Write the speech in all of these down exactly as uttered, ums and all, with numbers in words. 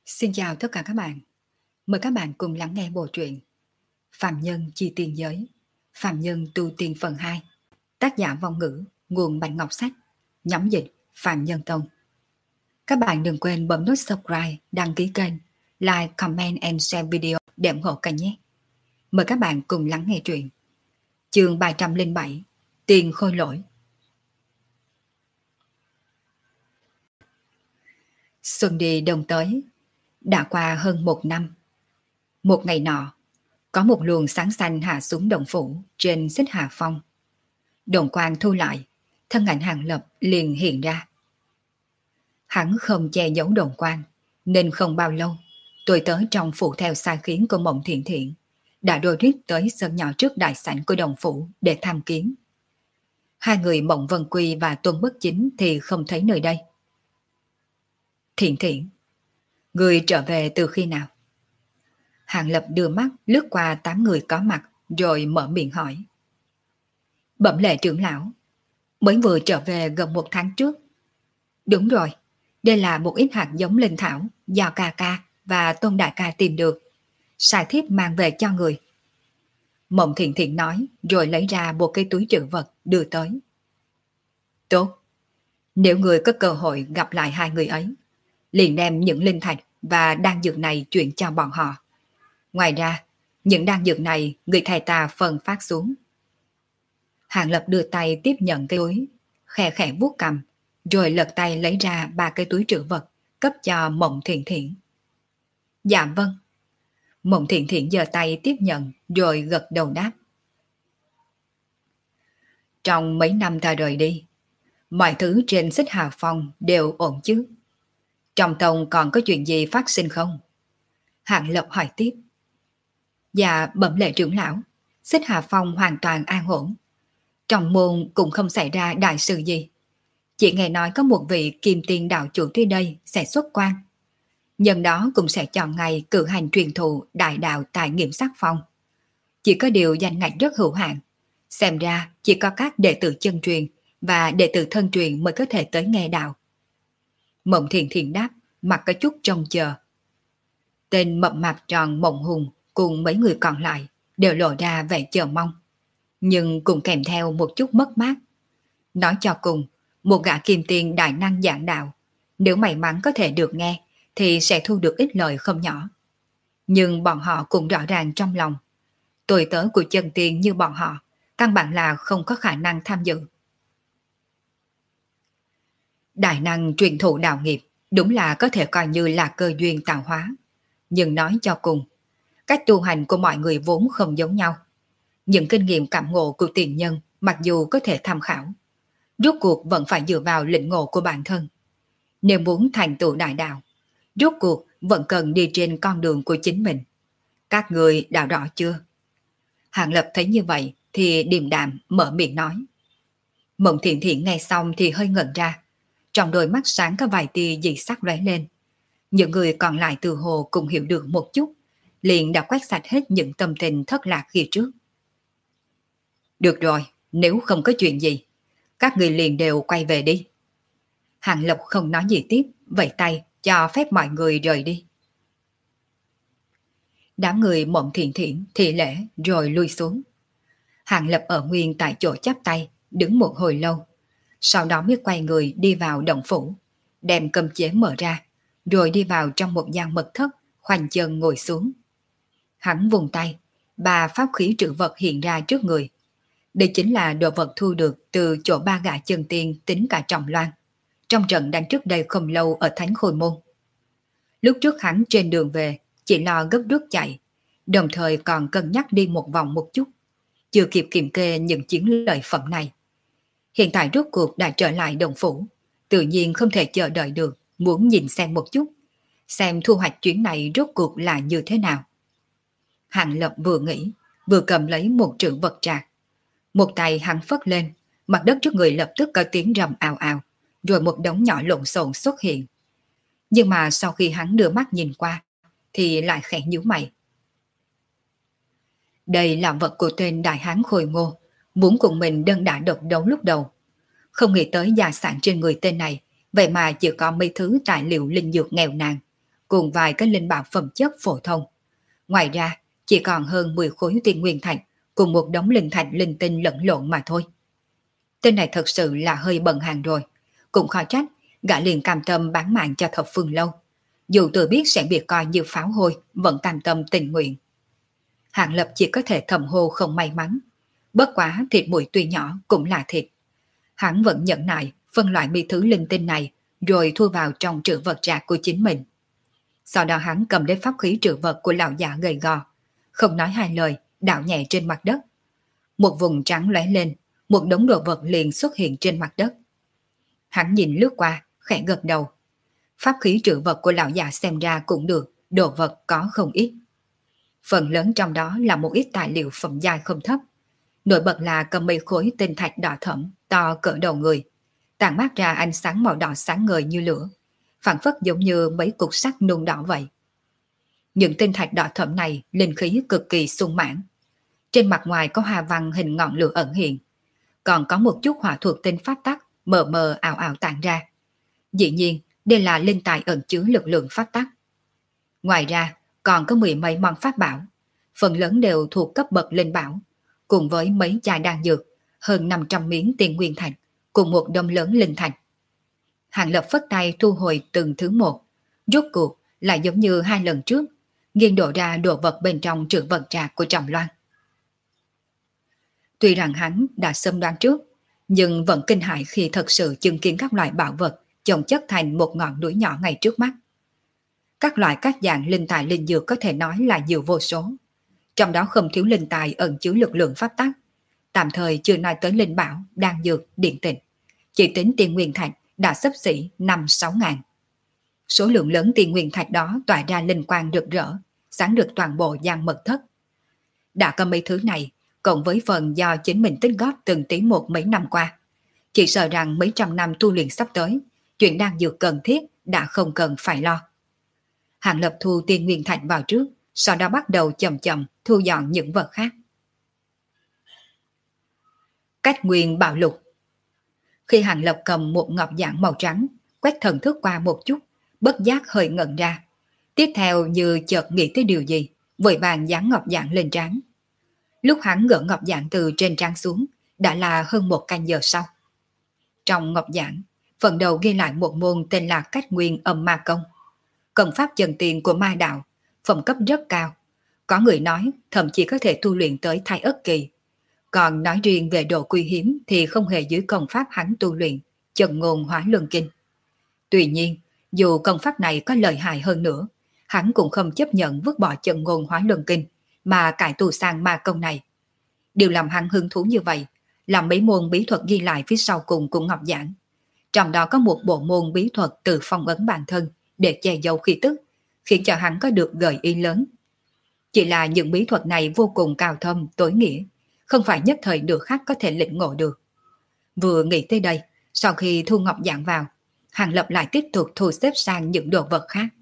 Xin chào tất cả các bạn. Mời các bạn cùng lắng nghe bộ truyện Phạm Nhân Chi Tiên Giới, Phạm Nhân Tu Tiên phần hai. Tác giả Vong Ngữ, nguồn Bạch Ngọc Sách, nhóm dịch Phạm Nhân Tông. Các bạn đừng quên bấm nút subscribe, đăng ký kênh, like, comment and share video để ủng hộ kênh nhé. Mời các bạn cùng lắng nghe truyện. Chương ba trăm lẻ bảy, Tiền Khôi Lỗi. Xuân đi đông tới, đã qua hơn một năm. Một ngày nọ, có một luồng sáng xanh hạ xuống động phủ trên xích Hà Phong. Đồn quang thu lại, thân ảnh Hàng Lập liền hiện ra. Hắn không che giấu đồn quang, nên không bao lâu, tôi tới trong phủ theo sai khiến của Mộng Thiện Thiện, đã đôi rít tới sân nhỏ trước đại sảnh của đồng phủ để tham kiến. Hai người Mộng Vân Quy và Tôn Bất Chính thì không thấy nơi đây. Thiện Thiện, người trở về từ khi nào? Hàng Lập đưa mắt lướt qua tám người có mặt rồi mở miệng hỏi. Bẩm lệ trưởng lão, mới vừa trở về gần một tháng trước. Đúng rồi, đây là một ít hạt giống linh thảo do ca ca và Tôn đại ca tìm được. Sai thiếp mang về cho người. Mộng Thiện Thiện nói rồi lấy ra một cái túi trữ vật đưa tới. Tốt, nếu người có cơ hội gặp lại hai người ấy, liền đem những linh thạch và đan dược này chuyển cho bọn họ. Ngoài ra, những đan dược này người thầy ta phân phát xuống. Hàng Lập đưa tay tiếp nhận cái túi, khẽ khẽ vuốt cầm, rồi lật tay lấy ra ba cái túi trữ vật, cấp cho Mộng Thiện Thiện. Dạ vâng. Mộng Thiện Thiện giơ tay tiếp nhận, rồi gật đầu đáp. Trong mấy năm ta rời đi, mọi thứ trên xích Hà Phong đều ổn chứ? Trong tông còn có chuyện gì phát sinh không? Hàng Lập hỏi tiếp. Dạ bẩm lệ trưởng lão, xích Hà Phong hoàn toàn an ổn. Trong môn cũng không xảy ra đại sự gì. Chỉ nghe nói có một vị kim tiên đạo chủ tới đây sẽ xuất quan. Nhân đó cũng sẽ chọn ngày cử hành truyền thụ đại đạo tại Nghiệm Sắc Phong. Chỉ có điều danh ngạch rất hữu hạn. Xem ra chỉ có các đệ tử chân truyền và đệ tử thân truyền mới có thể tới nghe đạo. Mộng Thiện Thiện đáp, mặt có chút trông chờ. Tên mập mạp tròn Mộng Hùng cùng mấy người còn lại đều lộ ra vẻ chờ mong, nhưng cũng kèm theo một chút mất mát. Nói cho cùng, một gã kim tiên đại năng giảng đạo, nếu may mắn có thể được nghe thì sẽ thu được ít lợi không nhỏ. Nhưng bọn họ cũng rõ ràng trong lòng, tuổi tớ của chân tiên như bọn họ căn bản là không có khả năng tham dự. Đại năng truyền thụ đạo nghiệp đúng là có thể coi như là cơ duyên tạo hóa, nhưng nói cho cùng, cách tu hành của mọi người vốn không giống nhau. Những kinh nghiệm cảm ngộ của tiền nhân mặc dù có thể tham khảo, rốt cuộc vẫn phải dựa vào lĩnh ngộ của bản thân. Nếu muốn thành tựu đại đạo, rốt cuộc vẫn cần đi trên con đường của chính mình. Các người đã rõ chưa? Hàng Lập thấy như vậy thì điềm đạm mở miệng nói. Mộng Thiện Thiện nghe xong thì hơi ngẩn ra, trong đôi mắt sáng có vài tia dị sắc lóe lên. Những người còn lại từ hồ cũng hiểu được một chút, liền đã quét sạch hết những tâm tình thất lạc khi trước. Được rồi, nếu không có chuyện gì, các người liền đều quay về đi. Hàng Lập không nói gì tiếp, vẫy tay cho phép mọi người rời đi. Đám người Mộng Thiện Thiện thị lễ rồi lui xuống. Hàng Lập ở nguyên tại chỗ chắp tay, đứng một hồi lâu, sau đó mới quay người đi vào động phủ, đem cấm chế mở ra, rồi đi vào trong một gian mật thất, khoanh chân ngồi xuống. Hắn vùng tay, ba pháp khí trữ vật hiện ra trước người. Đây chính là đồ vật thu được từ chỗ ba gã chân tiên tính cả Trọng Loan, trong trận đánh trước đây không lâu ở Thánh Khôi Môn. Lúc trước hắn trên đường về chỉ lo gấp rút chạy, đồng thời còn cân nhắc đi một vòng một chút, chưa kịp kiểm kê những chiến lợi phẩm này. Hiện tại rốt cuộc đã trở lại đồng phủ, tự nhiên không thể chờ đợi được, muốn nhìn xem một chút, xem thu hoạch chuyến này rốt cuộc là như thế nào. Hàng Lập vừa nghĩ, vừa cầm lấy một trữ vật trạc. Một tay hắn phất lên, mặt đất trước người lập tức có tiếng rầm ào ào, rồi một đống nhỏ lộn xộn xuất hiện. Nhưng mà sau khi hắn đưa mắt nhìn qua, thì lại khẽ nhíu mày. Đây là vật của tên đại hán Khôi Ngô, muốn cùng mình đơn đả độc đấu lúc đầu. Không nghĩ tới gia sản trên người tên này, vậy mà chỉ có mấy thứ tài liệu linh dược nghèo nàn, cùng vài cái linh bảo phẩm chất phổ thông. Ngoài ra, chỉ còn hơn mười khối tiên nguyên thạch cùng một đống linh thạch linh tinh lẫn lộn mà thôi. Tên này thật sự là hơi bận hàng rồi, cũng khó trách gã liền cam tâm bán mạng cho Thập Phương Lâu. Dù tự biết sẽ bị coi như pháo hôi, vẫn cam tâm tình nguyện. Hạng Lập chỉ có thể thầm hô không may mắn. Bất quá thịt muội tuy nhỏ cũng là thịt. Hắn vẫn nhẫn nại phân loại mi thứ linh tinh này rồi thu vào trong trữ vật trạc của chính mình. Sau đó hắn cầm lấy pháp khí trữ vật của lão già gầy gò, không nói hai lời, đảo nhẹ trên mặt đất. Một vùng trắng lóe lên, một đống đồ vật liền xuất hiện trên mặt đất. Hắn nhìn lướt qua, khẽ gật đầu. Pháp khí trữ vật của lão già xem ra cũng được, đồ vật có không ít. Phần lớn trong đó là một ít tài liệu phẩm giai không thấp. Nổi bật là cầm mấy khối tinh thạch đỏ thẫm, to cỡ đầu người, tản mát ra ánh sáng màu đỏ sáng ngời như lửa, phản phất giống như mấy cục sắt nung đỏ vậy. Những tinh thạch đỏ thẫm này linh khí cực kỳ sung mãn. Trên mặt ngoài có hoa văn hình ngọn lửa ẩn hiện, còn có một chút hỏa thuộc tinh pháp tắc mờ mờ ảo ảo tản ra. Dĩ nhiên, đây là linh tài ẩn chứa lực lượng pháp tắc. Ngoài ra, còn có mười mấy món pháp bảo, phần lớn đều thuộc cấp bậc linh bảo, cùng với mấy chai đan dược, hơn năm trăm miếng tiền nguyên thạch, cùng một đống lớn linh thạch. Hàng Lập phất tay thu hồi từng thứ một, rốt cuộc lại giống như hai lần trước, nghiêng đổ ra đồ vật bên trong trữ vật trạc của Trầm Loan. Tuy rằng hắn đã sớm đoán trước, nhưng vẫn kinh hãi khi thật sự chứng kiến các loại bảo vật chồng chất thành một ngọn núi nhỏ ngay trước mắt. Các loại các dạng linh tài linh dược có thể nói là nhiều vô số, trong đó không thiếu linh tài ẩn chứa lực lượng pháp tắc. Tạm thời chưa nói tới linh bảo, đan dược, điện tịch, chỉ tính tiền nguyên thạch đã xấp xỉ năm sáu ngàn. Số lượng lớn tiền nguyên thạch đó tỏa ra linh quang rực rỡ, sáng được toàn bộ gian mật thất. Đã có mấy thứ này, cộng với phần do chính mình tích góp từng tí một mấy năm qua, chỉ sợ rằng mấy trăm năm tu luyện sắp tới, chuyện đan dược cần thiết đã không cần phải lo. Hàng Lập thu tiền nguyên thạch vào trước, sau đó bắt đầu chậm chậm thu dọn những vật khác. Cách nguyên bảo lục. Khi Hàng Lập cầm một ngọc giản màu trắng, quét thần thức qua một chút, bất giác hơi ngẩn ra. Tiếp theo như chợt nghĩ tới điều gì, vội vàng dán ngọc giản lên trán. Lúc hắn gỡ ngọc giản từ trên trán xuống, đã là hơn một canh giờ sau. Trong ngọc giản, phần đầu ghi lại một môn tên là Cách Nguyên Âm Ma Công, công pháp chân tiền của ma đạo, phẩm cấp rất cao. Có người nói thậm chí có thể tu luyện tới Thái Ất Kỳ. Còn nói riêng về độ quý hiếm thì không hề dưới công pháp hắn tu luyện, Chân Ngôn Hóa Luân Kinh. Tuy nhiên, dù công pháp này có lợi hại hơn nữa, hắn cũng không chấp nhận vứt bỏ Chân Ngôn Hóa Luân Kinh mà cải tu sang ma công này. Điều làm hắn hứng thú như vậy là mấy môn bí thuật ghi lại phía sau cùng của ngọc giản. Trong đó có một bộ môn bí thuật từ phong ấn bản thân để che giấu khí tức, khiến cho hắn có được gợi ý lớn. Chỉ là những bí thuật này vô cùng cao thâm, tối nghĩa, không phải nhất thời nửa khắc có thể lĩnh ngộ được. Vừa nghĩ tới đây, sau khi thu ngọc giản vào, Hàng Lập lại tiếp tục thu xếp sang những đồ vật khác.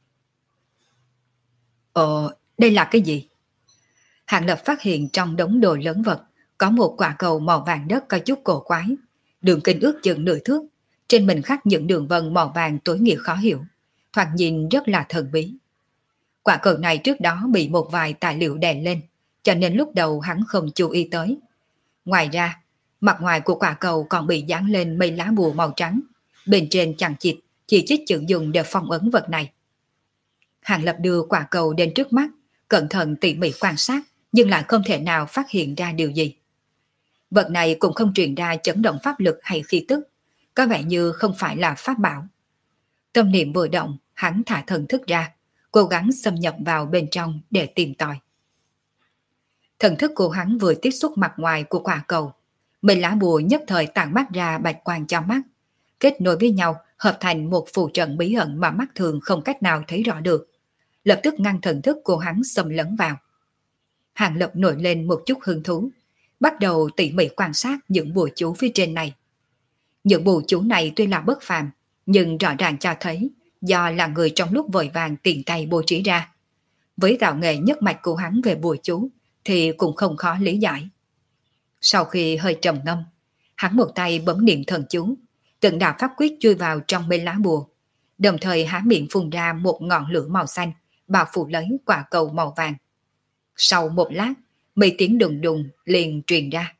Ờ, đây là cái gì? Hàng Lập phát hiện trong đống đồ lớn vật có một quả cầu màu vàng đất có chút cổ quái, đường kính ước chừng nửa thước, trên mình khắc những đường vân màu vàng tối nghĩa khó hiểu, thoạt nhìn rất là thần bí. Quả cầu này trước đó bị một vài tài liệu đè lên, cho nên lúc đầu hắn không chú ý tới. Ngoài ra, mặt ngoài của quả cầu còn bị dán lên mấy lá bùa màu trắng, bên trên chằng chịt chỉ trích chữ dùng để phong ấn vật này. Hàng Lập đưa quả cầu đến trước mắt, cẩn thận tỉ mỉ quan sát, nhưng lại không thể nào phát hiện ra điều gì. Vật này cũng không truyền ra chấn động pháp lực hay khí tức, có vẻ như không phải là pháp bảo. Tâm niệm vừa động, hắn thả thần thức ra, cố gắng xâm nhập vào bên trong để tìm tòi. Thần thức của hắn vừa tiếp xúc mặt ngoài của quả cầu, mấy lá bùa nhất thời tản mát ra bạch quang cho mắt, kết nối với nhau hợp thành một phù trận bí ẩn mà mắt thường không cách nào thấy rõ được, lập tức ngăn thần thức của hắn xâm lấn vào. Hàng Lập nổi lên một chút hứng thú, bắt đầu tỉ mỉ quan sát những bùa chú phía trên này. Những bùa chú này tuy là bất phàm, nhưng rõ ràng cho thấy do là người trong lúc vội vàng tiện tay bố trí ra. Với tạo nghệ nhất mạch của hắn về bùa chú thì cũng không khó lý giải. Sau khi hơi trầm ngâm, hắn một tay bấm niệm thần chú, từng đạo pháp quyết chui vào trong mấy lá bùa, đồng thời há miệng phun ra một ngọn lửa màu xanh, bao phủ lấy quả cầu màu vàng. Sau một lát, mấy tiếng đùng đùng liền truyền ra.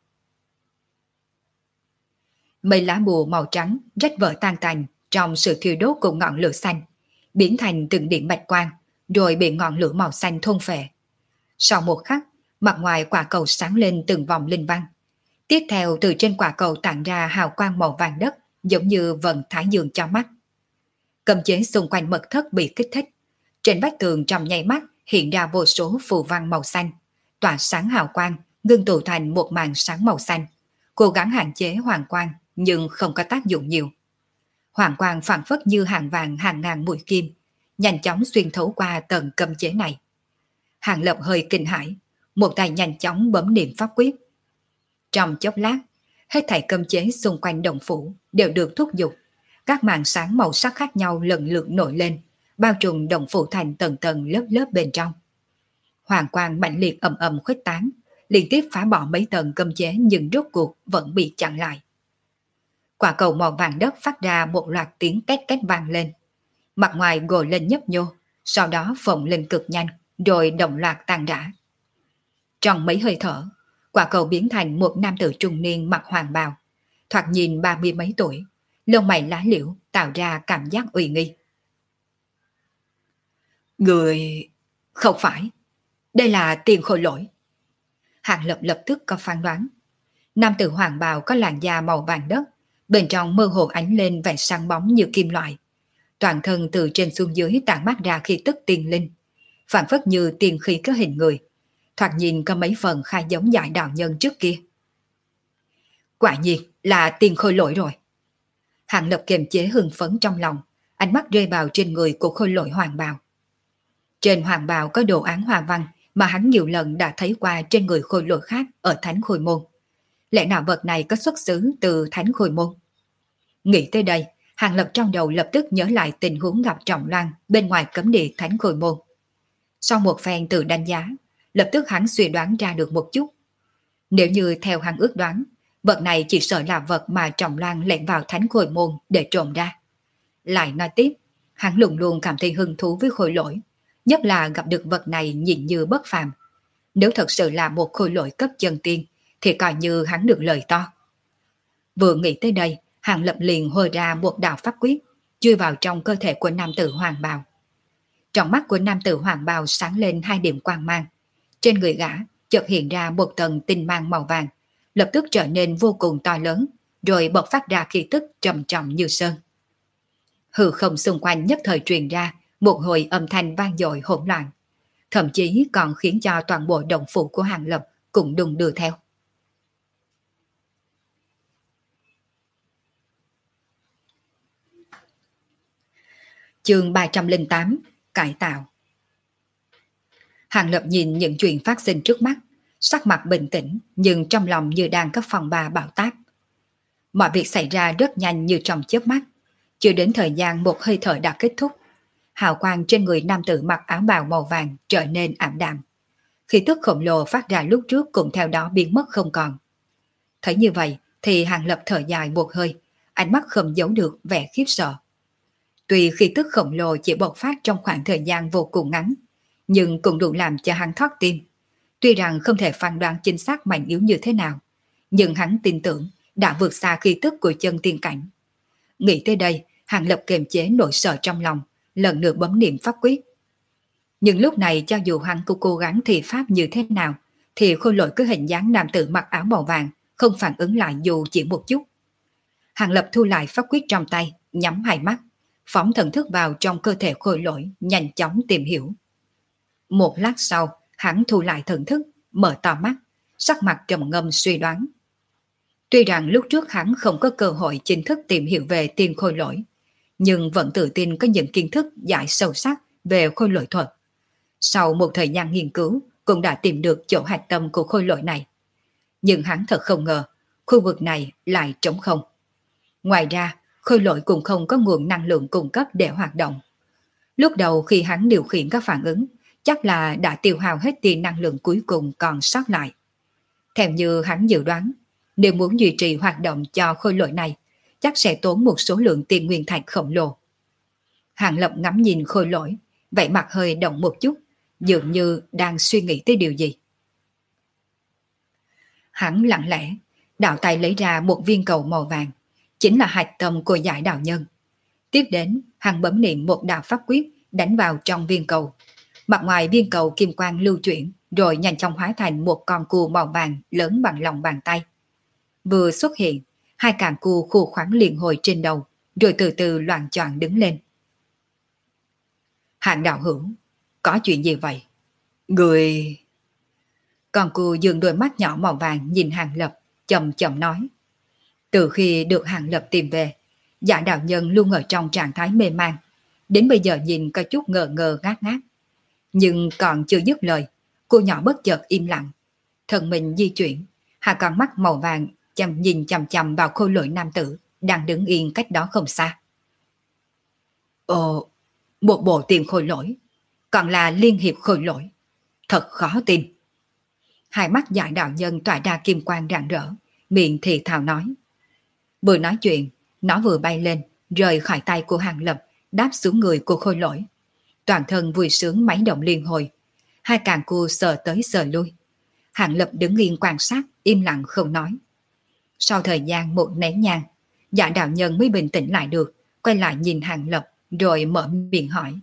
Mấy lá bùa màu trắng rách vỡ tan tành trong sự thiêu đốt của ngọn lửa xanh, biến thành từng điểm bạch quang, rồi bị ngọn lửa màu xanh thôn phệ. Sau một khắc, mặt ngoài quả cầu sáng lên từng vòng linh văn. Tiếp theo từ trên quả cầu tản ra hào quang màu vàng đất, giống như vầng thái dương cho mắt. Cấm chế xung quanh mật thất bị kích thích. Trên vách tường trong nháy mắt hiện ra vô số phù văn màu xanh, tỏa sáng hào quang, ngưng tụ thành một màn sáng màu xanh. Cố gắng hạn chế hoàng quang, nhưng không có tác dụng nhiều. Hoàng quang phản phất như hàng vàng hàng ngàn mũi kim, nhanh chóng xuyên thấu qua tầng cấm chế này. Hàng Lập hơi kinh hãi, một tay nhanh chóng bấm niệm pháp quyết. Trong chốc lát, hết thảy cấm chế xung quanh động phủ đều được thúc giục. Các màn sáng màu sắc khác nhau lần lượt nổi lên, bao trùm động phủ thành tầng tầng lớp lớp bên trong. Hoàng quang mạnh liệt ầm ầm khuếch tán, liên tiếp phá bỏ mấy tầng cấm chế, nhưng rốt cuộc vẫn bị chặn lại. Quả cầu màu vàng đất phát ra một loạt tiếng két két vang lên. Mặt ngoài gồ lên nhấp nhô, sau đó phồng lên cực nhanh, rồi đồng loạt tan rã. Trong mấy hơi thở, quả cầu biến thành một nam tử trung niên mặc hoàng bào, thoạt nhìn ba mươi mấy tuổi, lông mày lá liễu tạo ra cảm giác uy nghi. Người... không phải, đây là Tiền Khôi Lỗi. Hàng Lập lập tức có phán đoán. Nam tử hoàng bào có làn da màu vàng đất, bên trong mơ hồ ánh lên vẻ sáng bóng như kim loại. Toàn thân từ trên xuống dưới tản mát ra khí tức tiên linh, phản phất như tiên khí có hình người, thoạt nhìn có mấy phần khai giống Giải đạo nhân trước kia. Quả nhiên là Tiền Khôi Lỗi rồi. Hàng Lập kiềm chế hưng phấn trong lòng, ánh mắt rơi vào trên người của Khôi Lỗi hoàng bào. Trên hoàng bào có đồ án hoa văn mà hắn nhiều lần đã thấy qua trên người Khôi Lỗi khác ở Thánh Khôi Môn. Lẽ nào vật này có xuất xứ từ Thánh Khôi Môn? Nghĩ tới đây, Hàng Lập trong đầu lập tức nhớ lại tình huống gặp Trọng Loan bên ngoài cấm địa Thánh Khôi Môn. Sau một phen tự đánh giá, lập tức hắn suy đoán ra được một chút. Nếu như theo hắn ước đoán, vật này chỉ sợ là vật mà Trọng Loan lẻn vào Thánh Khôi Môn để trộm ra. Lại nói tiếp, hắn luôn luôn cảm thấy hứng thú với Khôi Lỗi, nhất là gặp được vật này nhìn như bất phàm. Nếu thật sự là một Khôi Lỗi cấp chân tiên, thì coi như hắn được lời to. Vừa nghĩ tới đây, Hàng Lập liền hồi ra một đạo pháp quyết, chui vào trong cơ thể của nam tử hoàng bào. Trong mắt của nam tử hoàng bào sáng lên hai điểm quang mang. Trên người gã chợt hiện ra một tầng tinh mang màu vàng, lập tức trở nên vô cùng to lớn, rồi bộc phát ra khí tức trầm trọng như sơn. Hư không xung quanh nhất thời truyền ra một hồi âm thanh vang dội hỗn loạn, thậm chí còn khiến cho toàn bộ động phủ của Hàng Lập cũng đung đưa theo. Chương ba trăm lẻ tám, cải tạo. Hàng Lập nhìn những chuyện phát sinh trước mắt, sắc mặt bình tĩnh nhưng trong lòng như đang có phòng ba bão táp. Mọi việc xảy ra rất nhanh như trong chớp mắt, chưa đến thời gian một hơi thở đã kết thúc. Hào quang trên người nam tử mặc áo bào màu vàng trở nên ảm đạm. Khí tức khổng lồ phát ra lúc trước cũng theo đó biến mất không còn. Thấy như vậy thì Hàng Lập thở dài một hơi, ánh mắt không giấu được vẻ khiếp sợ. Tuy khí tức khổng lồ chỉ bộc phát trong khoảng thời gian vô cùng ngắn, nhưng cũng đủ làm cho hắn thót tim. Tuy rằng không thể phán đoán chính xác mạnh yếu như thế nào, nhưng hắn tin tưởng đã vượt xa khí tức của chân tiên cảnh. Nghĩ tới đây, Hàng Lập kiềm chế nỗi sợ trong lòng, lần nữa bấm niệm pháp quyết. Nhưng lúc này cho dù hắn cũng cố gắng thì pháp như thế nào, thì Khôi Lỗi cứ hình dáng nam tử mặc áo màu vàng không phản ứng lại dù chỉ một chút. Hàng Lập thu lại pháp quyết trong tay, nhắm hai mắt, phóng thần thức vào trong cơ thể Khôi Lỗi, nhanh chóng tìm hiểu. Một lát sau, hắn thu lại thần thức, mở to mắt, sắc mặt trầm ngâm suy đoán. Tuy rằng lúc trước hắn không có cơ hội chính thức tìm hiểu về Tiền Khôi Lỗi, nhưng vẫn tự tin có những kiến thức giải sâu sắc về Khôi Lỗi thuật. Sau một thời gian nghiên cứu, cũng đã tìm được chỗ hạch tâm của Khôi Lỗi này. Nhưng hắn thật không ngờ, khu vực này lại trống không. Ngoài ra, Khôi Lỗi cũng không có nguồn năng lượng cung cấp để hoạt động. Lúc đầu khi hắn điều khiển các phản ứng, chắc là đã tiêu hao hết tia năng lượng cuối cùng còn sót lại. Theo như hắn dự đoán, nếu muốn duy trì hoạt động cho Khôi Lỗi này, chắc sẽ tốn một số lượng tiền nguyên thạch khổng lồ. Hàng Lập ngắm nhìn khôi lỗi, vậy mặt hơi động một chút, dường như đang suy nghĩ tới điều gì. Hắn lặng lẽ, đạo tay lấy ra một viên cầu màu vàng, chính là hạch tâm của giải đạo nhân. Tiếp đến, hắn bấm niệm một đạo pháp quyết đánh vào trong viên cầu. Mặt ngoài viên cầu kim quang lưu chuyển, rồi nhanh chóng hóa thành một con cua màu vàng lớn bằng lòng bàn tay. Vừa xuất hiện, hai càng cua khu khoáng liền hồi trên đầu, rồi từ từ loạng choạng đứng lên. Hạng đạo hữu, có chuyện gì vậy? Người... Con cua dường đôi mắt nhỏ màu vàng nhìn Hàng Lập, chậm chậm nói. Từ khi được Hàng Lập tìm về, Dạ đạo nhân luôn ở trong trạng thái mê man, đến bây giờ nhìn có chút ngờ ngờ ngát ngát. Nhưng còn chưa dứt lời, cô nhỏ bất chợt im lặng. Thân mình di chuyển, hai con mắt màu vàng chăm nhìn chằm chằm vào khôi lỗi nam tử đang đứng yên cách đó không xa. Ồ, một bộ tiền khôi lỗi, còn là liên hiệp khôi lỗi. Thật khó tin. Hai mắt Dạ đạo nhân tỏa ra kim quang rạng rỡ, miệng thì thào nói. Vừa nói chuyện, nó vừa bay lên, rời khỏi tay của Hàng Lập, đáp xuống người của khôi lỗi. Toàn thân vui sướng máy động liên hồi, hai càng cua sờ tới sờ lui. Hàng Lập đứng yên quan sát, im lặng không nói. Sau thời gian một nén nhang, Dạ đạo nhân mới bình tĩnh lại được, quay lại nhìn Hàng Lập, rồi mở miệng hỏi.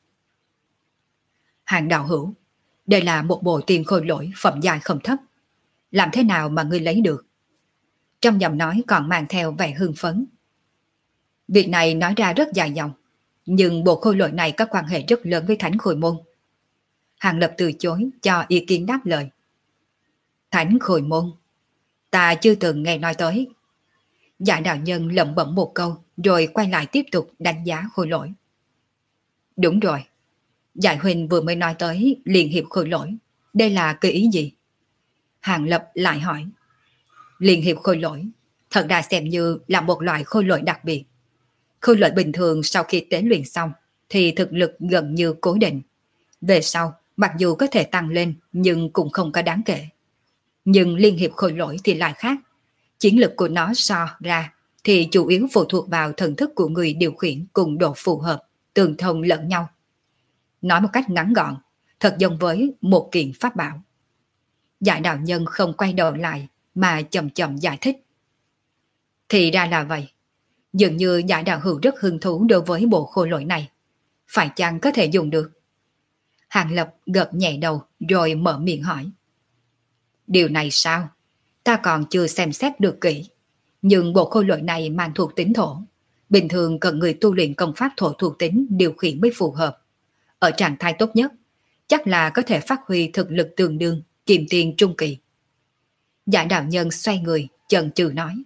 Hàng đạo hữu, đây là một bộ tiền khôi lỗi phẩm giai không thấp. Làm thế nào mà ngươi lấy được? Trong giọng nói còn mang theo vẻ hưng phấn. Việc này nói ra rất dài dòng, nhưng bộ khôi lỗi này có quan hệ rất lớn với Thánh Khôi Môn. Hàng Lập từ chối cho ý kiến đáp lời. Thánh Khôi Môn? Ta chưa từng nghe nói tới. Dạ đạo nhân lẩm bẩm một câu, rồi quay lại tiếp tục đánh giá khôi lỗi. Đúng rồi. Dạ huynh vừa mới nói tới liên hiệp khôi lỗi. Đây là cái ý gì? Hàng Lập lại hỏi. Liên hiệp khôi lỗi thật ra xem như là một loại khôi lỗi đặc biệt. Khôi lỗi bình thường sau khi tế luyện xong thì thực lực gần như cố định. Về sau, mặc dù có thể tăng lên nhưng cũng không có đáng kể. Nhưng liên hiệp khôi lỗi thì lại khác. Chiến lực của nó so ra thì chủ yếu phụ thuộc vào thần thức của người điều khiển cùng độ phù hợp, tương thông lẫn nhau. Nói một cách ngắn gọn, thật giống với một kiện pháp bảo. Dạ đạo nhân không quay đầu lại mà chậm chậm giải thích. Thì ra là vậy. Dường như Dạ đạo hữu rất hứng thú đối với bộ khôi lỗi này. Phải chăng có thể dùng được? Hàng Lập gật nhẹ đầu rồi mở miệng hỏi. Điều này sao? Ta còn chưa xem xét được kỹ. Nhưng bộ khôi lỗi này mang thuộc tính thổ. Bình thường cần người tu luyện công pháp thổ thuộc tính điều khiển mới phù hợp. Ở trạng thái tốt nhất, chắc là có thể phát huy thực lực tương đương kiềm tiền trung kỳ. Dạ đạo nhân xoay người, chần chừ nói.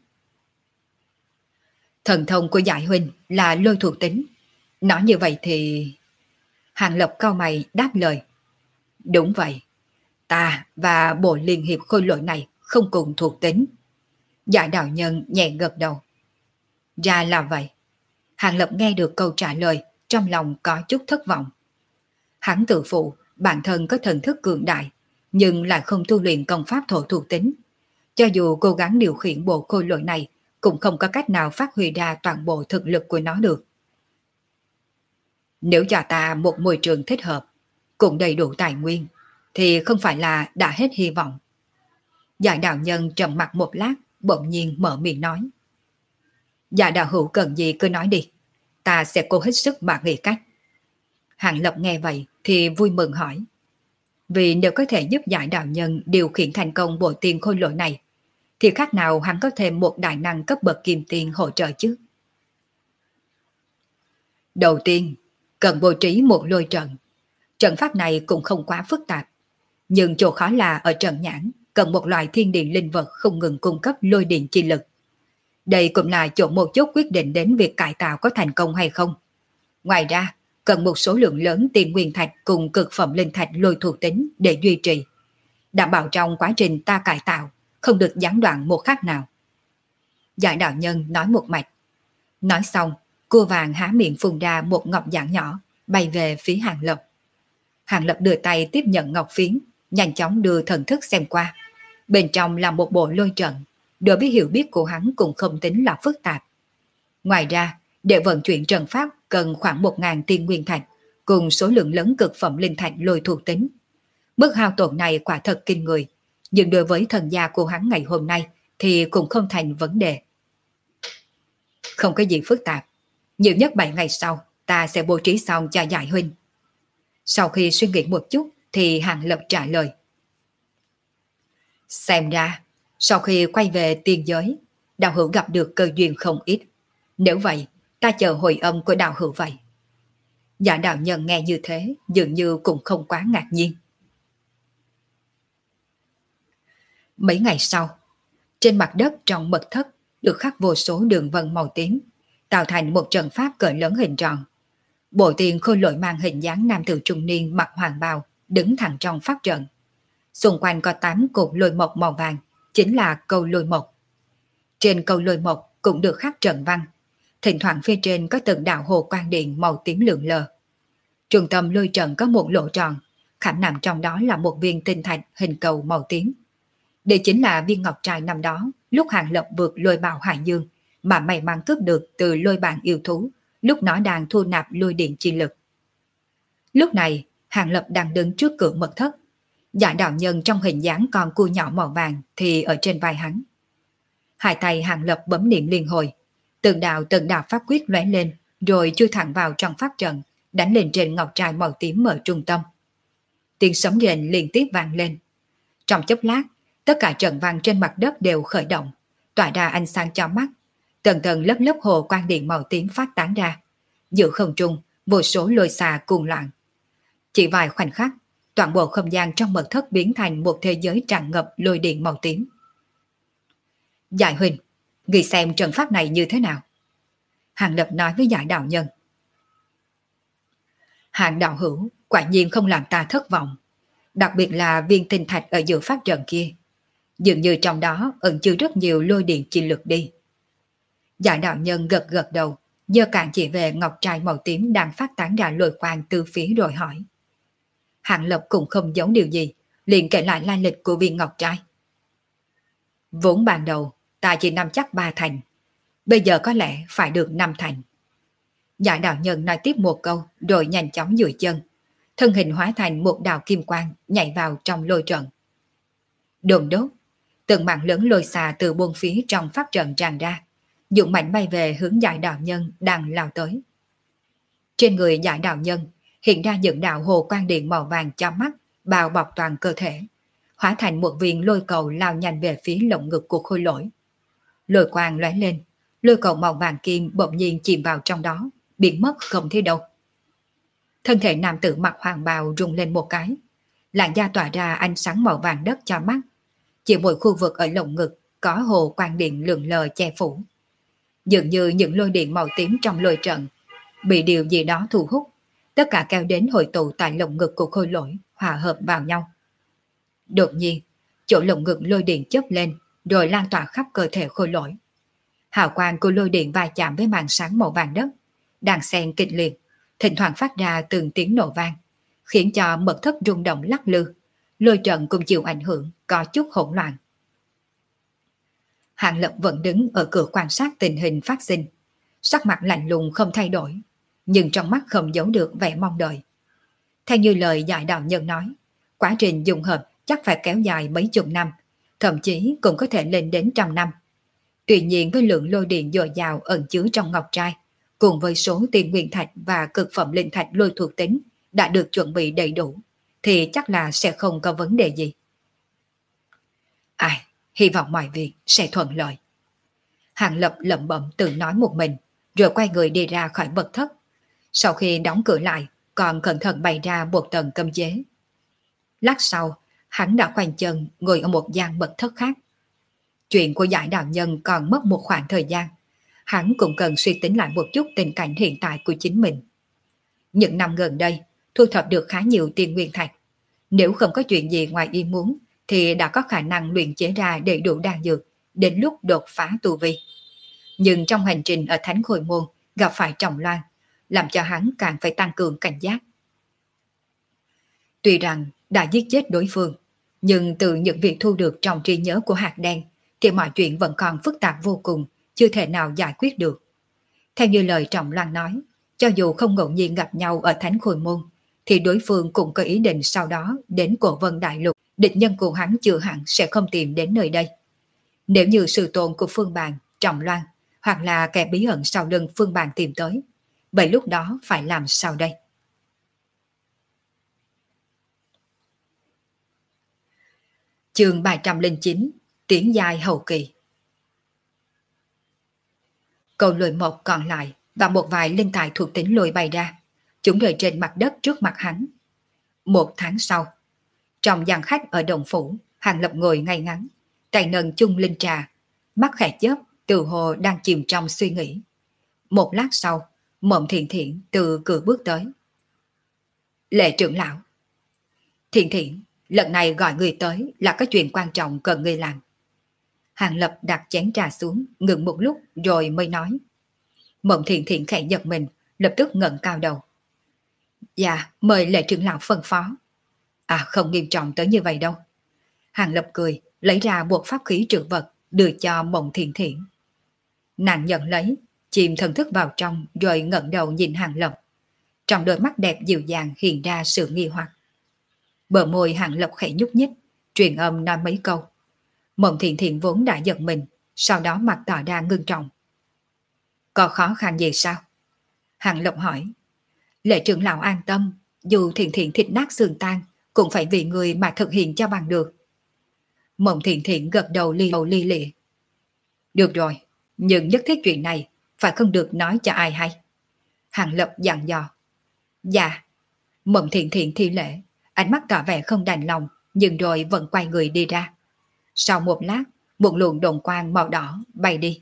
Thần thông của Giải huynh là lôi thuộc tính. Nói như vậy thì... Hàng Lập cau mày đáp lời. Đúng vậy. Ta và bộ liên hiệp khôi lỗi này không cùng thuộc tính. Dạ đạo nhân nhẹ gật đầu. Ra là vậy. Hàng Lập nghe được câu trả lời, trong lòng có chút thất vọng. Hắn tự phụ bản thân có thần thức cường đại, nhưng lại không tu luyện công pháp thổ thuộc tính. Cho dù cố gắng điều khiển bộ khôi lỗi này, cũng không có cách nào phát huy ra toàn bộ thực lực của nó được. Nếu cho ta một môi trường thích hợp, cũng đầy đủ tài nguyên, thì không phải là đã hết hy vọng. Dạ đạo nhân trầm mặt một lát, bỗng nhiên mở miệng nói. Dạ đạo hữu cần gì cứ nói đi, ta sẽ cố hết sức mà nghĩ cách. Hàng Lập nghe vậy thì vui mừng hỏi. Vì nếu có thể giúp Dạ đạo nhân điều khiển thành công bộ tiền khôi lỗi này, thì khác nào hắn có thêm một đại năng cấp bậc kim tiền hỗ trợ chứ. Đầu tiên, cần bố trí một lôi trận. Trận pháp này cũng không quá phức tạp. Nhưng chỗ khó là ở trận nhãn, cần một loại thiên điện linh vật không ngừng cung cấp lôi điện chi lực. Đây cũng là chỗ một chút quyết định đến việc cải tạo có thành công hay không. Ngoài ra, cần một số lượng lớn tiền nguyên thạch cùng cực phẩm linh thạch lôi thuộc tính để duy trì. Đảm bảo trong quá trình ta cải tạo, không được gián đoạn một khắc nào. Dạ đạo nhân nói một mạch. Nói xong, cua vàng há miệng phun ra một ngọc giản nhỏ, bay về phía Hàng Lập. Hàng Lập đưa tay tiếp nhận ngọc phiến, nhanh chóng đưa thần thức xem qua. Bên trong là một bộ lôi trận, đối với hiểu biết của hắn cũng không tính là phức tạp. Ngoài ra, để vận chuyển trận pháp cần khoảng một nghìn tiên nguyên thạch cùng số lượng lớn cực phẩm linh thạch lôi thuộc tính. Mức hao tổn này quả thật kinh người, nhưng đối với thần gia của hắn ngày hôm nay thì cũng không thành vấn đề. Không có gì phức tạp, nhiều nhất bảy ngày sau ta sẽ bố trí xong cho Giải huynh. Sau khi suy nghĩ một chút thì Hàng Lập trả lời. Xem ra, sau khi quay về tiên giới, đạo hữu gặp được cơ duyên không ít. Nếu vậy, ta chờ hồi âm của đạo hữu vậy. Giả đạo nhân nghe như thế, dường như cũng không quá ngạc nhiên. Mấy ngày sau, trên mặt đất trong mật thất được khắc vô số đường vân màu tím, tạo thành một trận pháp cỡ lớn hình tròn. Bộ tiền khôi lỗi mang hình dáng nam tử trung niên mặc hoàng bào, đứng thẳng trong pháp trận. Xung quanh có tám cột lôi mộc màu vàng, chính là câu lôi mộc. Trên câu lôi mộc cũng được khắc trận văn, thỉnh thoảng phía trên có từng đạo hồ quang điện màu tím lượn lờ. Trung tâm lôi trận có một lỗ tròn, khảm nằm trong đó là một viên tinh thạch hình cầu màu tím. Đây chính là viên ngọc trai năm đó, lúc Hàng Lập vượt lôi bào hải dương, mà may mắn cướp được từ lôi bàn yêu thú, lúc nó đang thu nạp lôi điện chi lực. Lúc này, Hàng Lập đang đứng trước cửa mật thất. Giả đạo nhân trong hình dáng con cua nhỏ màu vàng thì ở trên vai hắn. Hai tay Hàng Lập bấm niệm liên hồi, từng đạo từng đạo pháp quyết lóe lên, rồi chui thẳng vào trong pháp trận, đánh lên trên ngọc trai màu tím ở trung tâm. Tiếng sấm rền liên tiếp vang lên. Trong chốc lát, tất cả trận văn trên mặt đất đều khởi động, tỏa ra ánh sáng cho mắt. Tầng tầng lớp lớp hồ quang điện màu tím phát tán ra. Giữa không trung, vô số lôi xà cuồng loạn. Chỉ vài khoảnh khắc, toàn bộ không gian trong mật thất biến thành một thế giới tràn ngập lôi điện màu tím. Giải huynh, người xem trận pháp này như thế nào? Hàng Lập nói với Giải đạo nhân. Hàng đạo hữu quả nhiên không làm ta thất vọng, đặc biệt là viên tinh thạch ở giữa pháp trận kia. Dường như trong đó ẩn chứa rất nhiều lôi điện chi lực đi. Giải đạo nhân gật gật đầu, giơ cạn chỉ về ngọc trai màu tím đang phát tán ra lôi quang từ phía rồi hỏi. Hàng Lập cũng không giấu điều gì, liền kể lại lai lịch của viên ngọc trai. Vốn ban đầu, ta chỉ nắm chắc ba thành, bây giờ có lẽ phải được năm thành. Giải đạo nhân nói tiếp một câu, rồi nhanh chóng duỗi chân, thân hình hóa thành một đạo kim quang nhảy vào trong lôi trận. Đồn đốt, từng mảng lớn lôi xà từ bốn phía trong pháp trận tràn ra, dũng mãnh bay về hướng Giải đạo nhân đang lao tới. Trên người Giải đạo nhân hiện ra những đạo hồ quang điện màu vàng cho mắt, bao bọc toàn cơ thể, hóa thành một viên lôi cầu lao nhanh về phía lồng ngực của khôi lỗi. Lôi quang lóe lên, lôi cầu màu vàng kim bỗng nhiên chìm vào trong đó, biến mất không thấy đâu. Thân thể nam tử mặc hoàng bào rung lên một cái, làn da tỏa ra ánh sáng màu vàng đất cho mắt. Chỉ mỗi khu vực ở lồng ngực có hồ quang điện lượn lờ che phủ. Dường như những lôi điện màu tím trong lôi trận bị điều gì đó thu hút, tất cả kéo đến hội tụ tại lồng ngực của khôi lỗi, hòa hợp vào nhau. Đột nhiên, chỗ lồng ngực lôi điện chớp lên, rồi lan tỏa khắp cơ thể khôi lỗi. Hào quang của lôi điện va chạm với màn sáng màu vàng đất, đàn xen kịch liệt, thỉnh thoảng phát ra từng tiếng nổ vang, khiến cho mật thất rung động lắc lư, lôi trận cũng chịu ảnh hưởng, có chút hỗn loạn. Hàng Lập vẫn đứng ở cửa quan sát tình hình phát sinh, sắc mặt lạnh lùng không thay đổi, nhưng trong mắt không giấu được vẻ mong đợi. Theo như lời Giải đạo nhân nói, quá trình dung hợp chắc phải kéo dài mấy chục năm, thậm chí cũng có thể lên đến trăm năm. Tuy nhiên với lượng lôi điện dồi dào ẩn chứa trong ngọc trai, cùng với số tiên nguyên thạch và cực phẩm linh thạch lôi thuộc tính đã được chuẩn bị đầy đủ, thì chắc là sẽ không có vấn đề gì. Ai, hy vọng mọi việc sẽ thuận lợi. Hàng Lập lẩm bẩm tự nói một mình, rồi quay người đi ra khỏi mật thất. Sau khi đóng cửa lại, còn cẩn thận bày ra một tầng cấm chế. Lát sau, hắn đã khoanh chân ngồi ở một gian mật thất khác. Chuyện của Giải đạo nhân còn mất một khoảng thời gian. Hắn cũng cần suy tính lại một chút tình cảnh hiện tại của chính mình. Những năm gần đây, thu thập được khá nhiều tiên nguyên thạch. Nếu không có chuyện gì ngoài ý muốn, thì đã có khả năng luyện chế ra đầy đủ đan dược, đến lúc đột phá tu vi. Nhưng trong hành trình ở Thánh Khôi Môn gặp phải trọng loan, làm cho hắn càng phải tăng cường cảnh giác. Tuy rằng đã giết chết đối phương, nhưng từ những việc thu được trong trí nhớ của hạt đen, thì mọi chuyện vẫn còn phức tạp vô cùng, chưa thể nào giải quyết được. Theo như lời Trọng Loan nói, Cho dù không ngẫu nhiên gặp nhau ở Thánh Khôi Môn, thì đối phương cũng có ý định sau đó đến Cổ Vân Đại Lục, địch nhân của hắn chưa hẳn sẽ không tìm đến nơi đây. Nếu như sự tồn của Phương Bàn, Trọng Loan hoặc là kẻ bí ẩn sau lưng Phương Bàn tìm tới, vậy lúc đó phải làm sao đây? Chương ba trăm lẻ chín, Tiến giai hậu kỳ. Cầu lùi một còn lại và một vài linh tài thuộc tính lùi bay ra, chúng rơi trên mặt đất trước mặt hắn. Một tháng sau, trong gian khách ở Đồng Phủ, Hàng Lập ngồi ngay ngắn, tay nâng chung linh trà, mắt khẽ chớp, từ hồ đang chìm trong suy nghĩ. Một lát sau, Mộng Thiện Thiện từ cửa bước tới. Lệ trưởng lão. Thiện Thiện, lần này gọi người tới là có chuyện quan trọng cần người làm. Hàng Lập đặt chén trà xuống, ngừng một lúc rồi mới nói. Mộng Thiện Thiện khẽ giật mình, lập tức ngẩng cao đầu. Dạ, mời Lệ trưởng lão phân phó. À, không nghiêm trọng tới như vậy đâu. Hàng Lập cười, lấy ra một pháp khí trữ vật, đưa cho Mộng Thiện Thiện. Nàng nhận lấy, chìm thần thức vào trong rồi ngẩng đầu nhìn Hàng Lập. Trong đôi mắt đẹp dịu dàng hiện ra sự nghi hoặc. Bờ môi Hàng Lập khẽ nhúc nhích, truyền âm nói mấy câu. Mộng Thiện Thiện vốn đã giật mình, sau đó mặt tỏ ra ngưng trọng. Có khó khăn gì sao? Hàng Lập hỏi. Lệ trưởng lão an tâm, dù Thiện Thiện thịt nát xương tan, cũng phải vì người mà thực hiện cho bằng được. Mộng Thiện Thiện gật đầu li đầu li lịa. Được rồi, nhưng nhất thiết chuyện này phải không được nói cho ai hay. Hàng Lập dặn dò. Dạ. Mộng Thiện Thiện thi lễ, ánh mắt tỏ vẻ không đành lòng, nhưng rồi vẫn quay người đi ra. Sau một lát, một luồng đồn quang màu đỏ bay đi.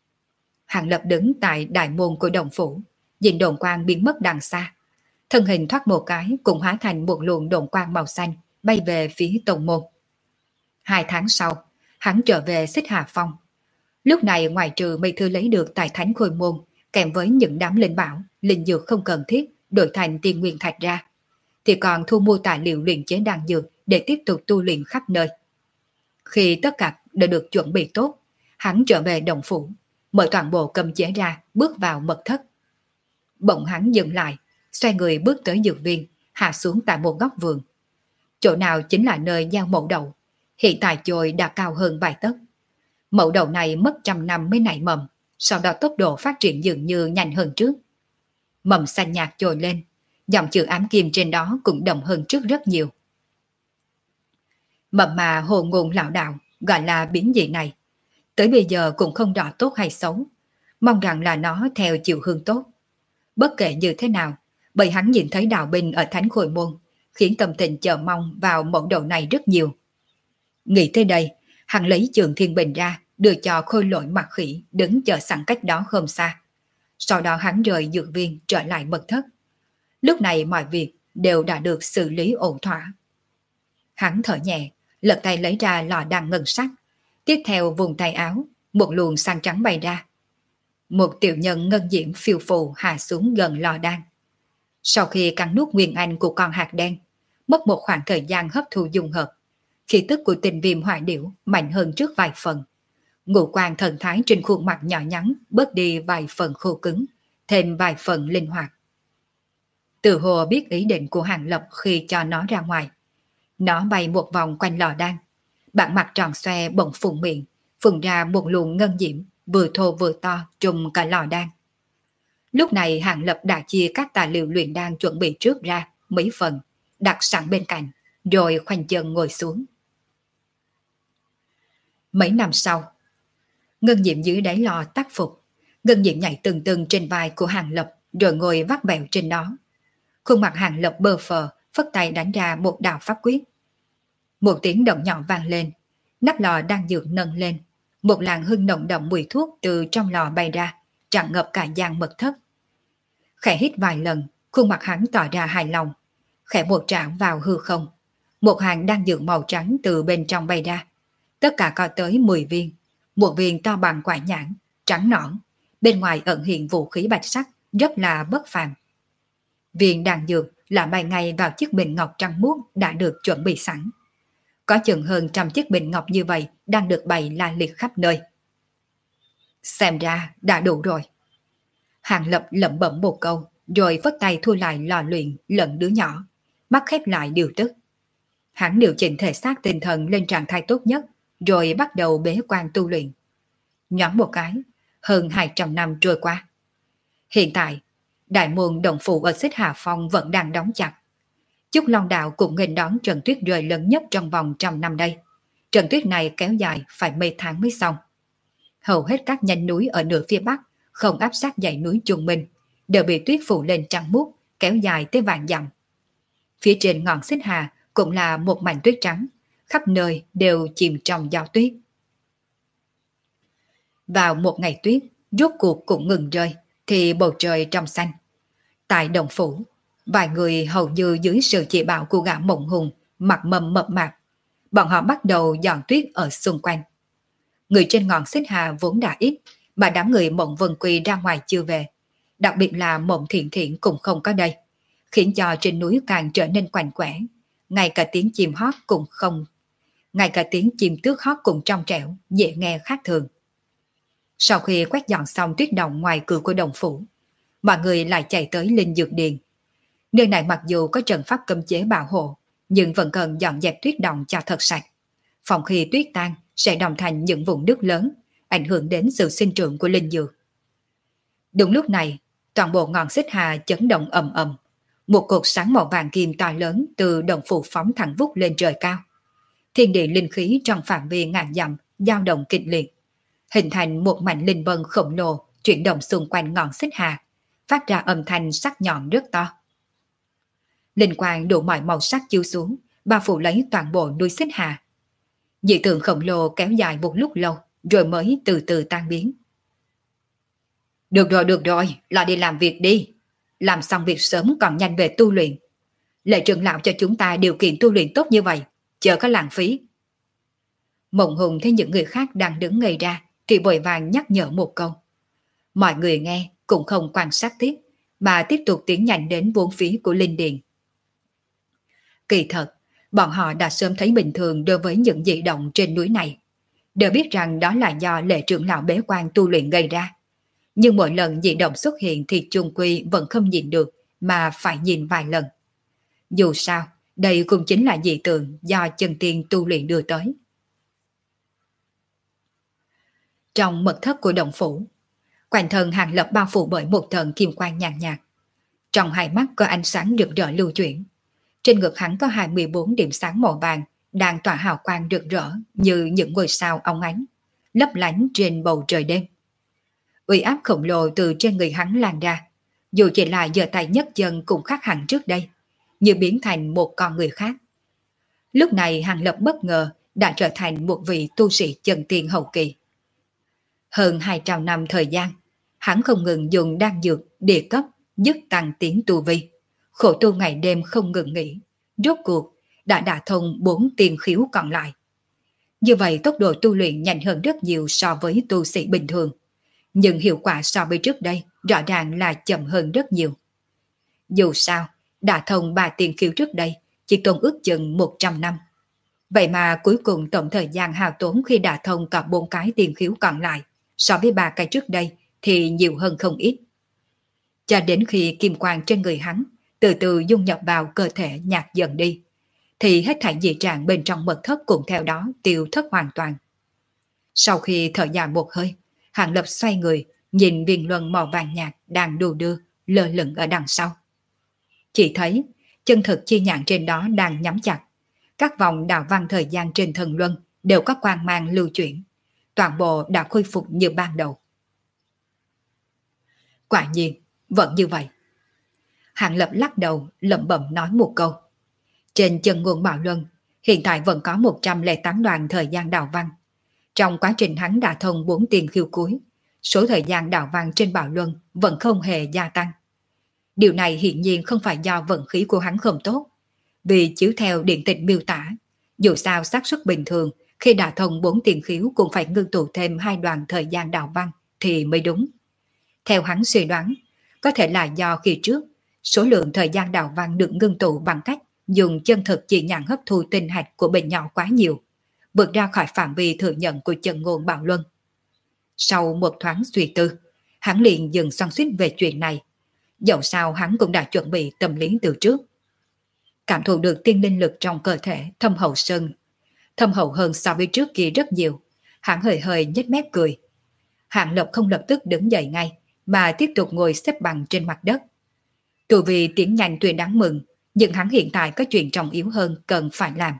Hàng Lập đứng tại đại môn của Đồng Phủ, nhìn đồn quang biến mất đằng xa. Thân hình thoát một cái cũng hóa thành một luồng đồn quang màu xanh bay về phía Tông Môn. Hai tháng sau, hắn trở về Xích Hà Phong. Lúc này ngoài trừ mây thư lấy được tại Thánh Khôi Môn, kèm với những đám linh bảo, linh dược không cần thiết đổi thành tiên nguyên thạch ra, thì còn thu mua tài liệu luyện chế đan dược để tiếp tục tu luyện khắp nơi. Khi tất cả đã được chuẩn bị tốt, hắn trở về Đồng Phủ, mở toàn bộ cầm chế ra, bước vào mật thất. Bỗng hắn dừng lại, xoay người bước tới dược viên, hạ xuống tại một góc vườn. Chỗ nào chính là nơi gieo mẫu đậu, hiện tại chồi đã cao hơn vài tấc. Mẫu đậu này mất trăm năm mới nảy mầm, sau đó tốc độ phát triển dường như nhanh hơn trước. Mầm xanh nhạt chồi lên, dòng chữ ám kim trên đó cũng đậm hơn trước rất nhiều. Mầm mà hồ ngôn lão đạo gọi là biến dị này, tới bây giờ cũng không rõ tốt hay xấu, mong rằng là nó theo chiều hướng tốt. Bất kể như thế nào, bởi hắn nhìn thấy đạo binh ở Thánh Khôi Môn, khiến tâm tình chờ mong vào mẫu đầu này rất nhiều. Nghĩ tới đây, hắn lấy Trường Thiên Bình ra, đưa cho Khôi Lỗi Mặc Khỉ đứng chờ sẵn cách đó không xa. Sau đó hắn rời dược viên trở lại mật thất. Lúc này mọi việc đều đã được xử lý ổn thỏa. Hắn thở nhẹ, lật tay lấy ra lọ đan ngân sắc. Tiếp theo vùng tay áo, một luồng xanh trắng bay ra. Một tiểu nhân ngân diễm phiêu phù hạ xuống gần lò đan. Sau khi cắn nuốt nguyên anh của con hạt đen, mất một khoảng thời gian hấp thu dung hợp, khí tức của tình viêm hỏa điểu mạnh hơn trước vài phần. Ngũ quan thần thái trên khuôn mặt nhỏ nhắn bớt đi vài phần khô cứng, thêm vài phần linh hoạt. Từ hồ biết ý định của Hàng Lập khi cho nó ra ngoài. Nó bay một vòng quanh lò đan, bản mặt tròn xoe bỗng phùng miệng, phun ra một luồng ngân diễm vừa thô vừa to trùm cả lò đan. Lúc này Hàng Lập đã chia các tài liệu luyện đan chuẩn bị trước ra mấy phần, đặt sẵn bên cạnh, rồi khoanh chân ngồi xuống. Mấy năm sau, ngân diễm dưới đáy lò tắt phục, ngân diễm nhảy từng từng trên vai của Hàng Lập rồi ngồi vắt bẹo trên đó. Khuôn mặt Hàng Lập bơ phờ, phất tay đánh ra một đạo pháp quyết. Một tiếng động nhỏ vang lên, nắp lò đang dược nâng lên, một làn hương nồng đậm mùi thuốc từ trong lò bay ra, tràn ngập cả gian mật thất. Khẽ hít vài lần, khuôn mặt hắn tỏ ra hài lòng, khẽ một trảo vào hư không. Một hàng đan dược màu trắng từ bên trong bay ra, tất cả có tới mười viên, một viên to bằng quả nhãn, trắng nõn, bên ngoài ẩn hiện vũ khí bạch sắc, rất là bất phàm. Viên đan dược là bay ngay vào chiếc bình ngọc trắng muốt đã được chuẩn bị sẵn. Có chừng hơn trăm chiếc bình ngọc như vậy đang được bày la liệt khắp nơi. Xem ra đã đủ rồi. Hàng Lập lẩm bẩm một câu, rồi phất tay thu lại lò luyện lẫn đứa nhỏ, mắt khép lại điều tức. Hắn điều chỉnh thể xác tinh thần lên trạng thái tốt nhất, rồi bắt đầu bế quan tu luyện. Nhoáng một cái, hơn hai trăm năm trôi qua. Hiện tại, đại môn động phủ ở Xích Hà Phong vẫn đang đóng chặt. Chúc Long Đạo cũng nghênh đón trận tuyết rơi lớn nhất trong vòng trăm năm đây. Trận tuyết này kéo dài phải mấy tháng mới xong. Hầu hết các nhánh núi ở nửa phía bắc, không áp sát dãy núi Trung Minh, đều bị tuyết phủ lên trắng muốt, kéo dài tới vạn dặm. Phía trên ngọn Xích Hà cũng là một mảnh tuyết trắng, khắp nơi đều chìm trong gió tuyết. Vào một ngày tuyết, rốt cuộc cũng ngừng rơi, thì bầu trời trong xanh. Tại động phủ, vài người hầu như dưới sự chỉ bảo của gã Mộng Hùng, mặt mầm mập mạp, bọn họ bắt đầu dọn tuyết ở xung quanh. Người trên ngọn Xích Hà vốn đã ít, mà đám người Mộng Vân Quy ra ngoài chưa về, đặc biệt là Mộng Thiện Thiện cũng không có đây, khiến cho trên núi càng trở nên quạnh quẽ, ngay cả tiếng chim hót cũng không, ngay cả tiếng chim tước hót cũng trong trẻo, dễ nghe khác thường. Sau khi quét dọn xong tuyết động ngoài cửa của đồng phủ, mọi người lại chạy tới Linh Dược Điền. Nơi này mặc dù có trận pháp cấm chế bảo hộ, nhưng vẫn cần dọn dẹp tuyết động cho thật sạch. Phòng khi tuyết tan sẽ đồng thành những vùng nước lớn, ảnh hưởng đến sự sinh trưởng của linh dược. Đúng lúc này, toàn bộ ngọn Xích Hà chấn động ầm ầm, một cột sáng màu vàng kim to lớn từ động phủ phóng thẳng vút lên trời cao. Thiên địa linh khí trong phạm vi ngàn dặm dao động kịch liệt, hình thành một mảnh linh vân khổng lồ chuyển động xung quanh ngọn Xích Hà, phát ra âm thanh sắc nhọn rất to. Linh quang đủ mọi màu sắc chiếu xuống, bao phủ lấy toàn bộ núi Xích Hà. Dị tượng khổng lồ kéo dài một lúc lâu, rồi mới từ từ tan biến. Được rồi, được rồi, lại đi làm việc đi. Làm xong việc sớm còn nhanh về tu luyện. Lệ trưởng lão cho chúng ta điều kiện tu luyện tốt như vậy, chờ có lãng phí. Mộng Hùng thấy những người khác đang đứng ngây ra, thì vội vàng nhắc nhở một câu. Mọi người nghe cũng không quan sát tiếp, mà tiếp tục tiến nhanh đến vốn phí của linh điền. Kỳ thật, bọn họ đã sớm thấy bình thường đối với những dị động trên núi này, đều biết rằng đó là do lệ trưởng lão bế quan tu luyện gây ra. Nhưng mỗi lần dị động xuất hiện thì chung quy vẫn không nhìn được, mà phải nhìn vài lần. Dù sao, đây cũng chính là dị tượng do chân tiên tu luyện đưa tới. Trong mật thất của động phủ, quanh thân Hàng Lập bao phủ bởi một tầng kim quang nhàn nhạt, nhạt. Trong hai mắt có ánh sáng rực rỡ lưu chuyển. Trên ngực hắn có hai mươi bốn điểm sáng màu vàng đang tỏa hào quang rực rỡ như những ngôi sao óng ánh, lấp lánh trên bầu trời đêm. Uy áp khổng lồ từ trên người hắn lan ra, dù chỉ là giơ tay nhấc chân cũng khác hẳn trước đây, như biến thành một con người khác. Lúc này Hàng Lập bất ngờ đã trở thành một vị tu sĩ chân tiên hậu kỳ. Hơn hai trăm năm thời gian, hắn không ngừng dùng đan dược, địa cấp, giúp tăng tiến tu vi, khổ tu ngày đêm không ngừng nghỉ, rốt cuộc đã đả thông bốn tiền khiếu còn lại. Như vậy tốc độ tu luyện nhanh hơn rất nhiều so với tu sĩ bình thường, nhưng hiệu quả so với trước đây rõ ràng là chậm hơn rất nhiều. Dù sao, đả thông ba tiền khiếu trước đây chỉ tốn ước chừng một trăm năm. Vậy mà cuối cùng tổng thời gian hao tốn khi đả thông cả bốn cái tiền khiếu còn lại so với ba cái trước đây thì nhiều hơn không ít. Cho đến khi kim quang trên người hắn từ từ dung nhập vào cơ thể nhạt dần đi, thì hết thảy dị trạng bên trong mật thất cũng theo đó tiêu thất hoàn toàn. Sau khi thở dài một hơi, Hàng Lập xoay người, nhìn viên luân màu vàng nhạt đang đù đưa, lơ lửng ở đằng sau. Chỉ thấy, chân thực chi nhãn trên đó đang nhắm chặt. Các vòng đạo văn thời gian trên thần luân đều có quang mang lưu chuyển. Toàn bộ đã khôi phục như ban đầu. Quả nhiên, vẫn như vậy. Hàng Lập lắc đầu, lẩm bẩm nói một câu. Trên chân nguồn Bảo Luân, hiện tại vẫn có một trăm lẻ tám đoạn thời gian đạo văn. Trong quá trình hắn đã thông bốn tiền khiêu cuối, số thời gian đạo văn trên Bảo Luân vẫn không hề gia tăng. Điều này hiển nhiên không phải do vận khí của hắn không tốt, vì chiếu theo điện tịch miêu tả, dù sao xác suất bình thường khi đã thông bốn tiền khiếu cũng phải ngưng tụ thêm hai đoạn thời gian đạo văn thì mới đúng. Theo hắn suy đoán, có thể là do khi trước, số lượng thời gian đạo văn được ngưng tụ bằng cách dùng chân thực chỉ nhãn hấp thu tinh hạch của bệnh nhỏ quá nhiều, vượt ra khỏi phạm vi thừa nhận của chân ngôn Bảo Luân. Sau một thoáng suy tư, hắn liền dừng xoắn xuýt về chuyện này. Dẫu sao hắn cũng đã chuẩn bị tâm lý từ trước. Cảm thụ được tiên linh lực trong cơ thể thâm hậu sơn, thâm hậu hơn so với trước kia rất nhiều. Hắn hơi hơi nhếch mép cười. Hạng Lập không lập tức đứng dậy ngay, mà tiếp tục ngồi xếp bằng trên mặt đất. Dù vì tiếng nhanh tuy đáng mừng, nhưng hắn hiện tại có chuyện trọng yếu hơn cần phải làm.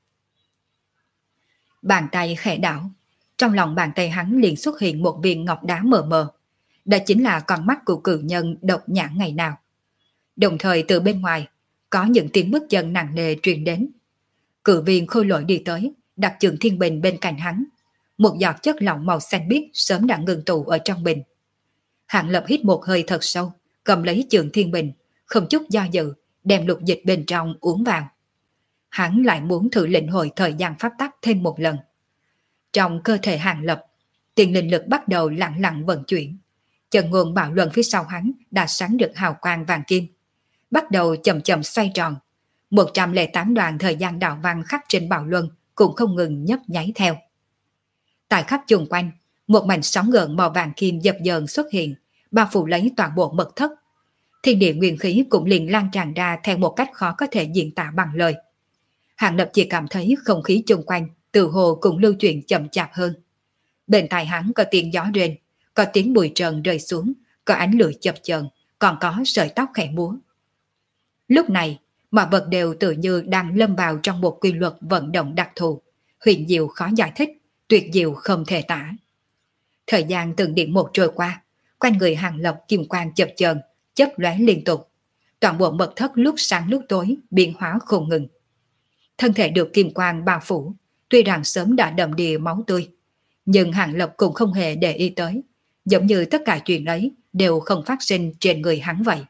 Bàn tay khẽ đảo, trong lòng bàn tay hắn liền xuất hiện một viên ngọc đá mờ mờ. Đó chính là con mắt của cự nhân độc nhãn ngày nào. Đồng thời từ bên ngoài, có những tiếng bước chân nặng nề truyền đến. Cự viên khôi lỗi đi tới, đặt Trường Thiên Bình bên cạnh hắn. Một giọt chất lỏng màu xanh biếc sớm đã ngừng tụ ở trong bình. Hạng Lập hít một hơi thật sâu, cầm lấy Trường Thiên Bình, không chút do dự, đem lục dịch bên trong uống vào. Hắn lại muốn thử lĩnh hội thời gian pháp tắc thêm một lần. Trong cơ thể Hạng Lập, tiền linh lực bắt đầu lặng lặng vận chuyển. Chân nguồn bạo luân phía sau hắn đã sáng được hào quang vàng kim, bắt đầu chậm chậm xoay tròn. một trăm lẻ tám đoàn thời gian đạo văn khắc trên bạo luân cũng không ngừng nhấp nháy theo. Tại khắp chung quanh, một mảnh sóng gợn màu vàng kim dập dờn xuất hiện, bao phủ lấy toàn bộ mật thất. Thiên địa nguyên khí cũng liền lan tràn ra theo một cách khó có thể diễn tả bằng lời. Hạng Lập chỉ cảm thấy không khí chung quanh từ hồ cũng lưu chuyển chậm chạp hơn. Bên tai hắn có tiếng gió rền, có tiếng bụi trần rơi xuống, có ánh lửa chập chờn, còn có sợi tóc khẽ múa. Lúc này, mọi vật đều tự như đang lâm vào trong một quy luật vận động đặc thù, huyền diệu khó giải thích, tuyệt diệu không thể tả. Thời gian từng điểm một trôi qua, quanh người Hạng Lập kim quang chập chờn, chớp lóe liên tục. Toàn bộ mật thất lúc sáng lúc tối biến hóa không ngừng. Thân thể được kim quang bao phủ, tuy rằng sớm đã đậm đìa máu tươi, nhưng Hạng Lập cũng không hề để ý tới, giống như tất cả chuyện ấy đều không phát sinh trên người hắn vậy.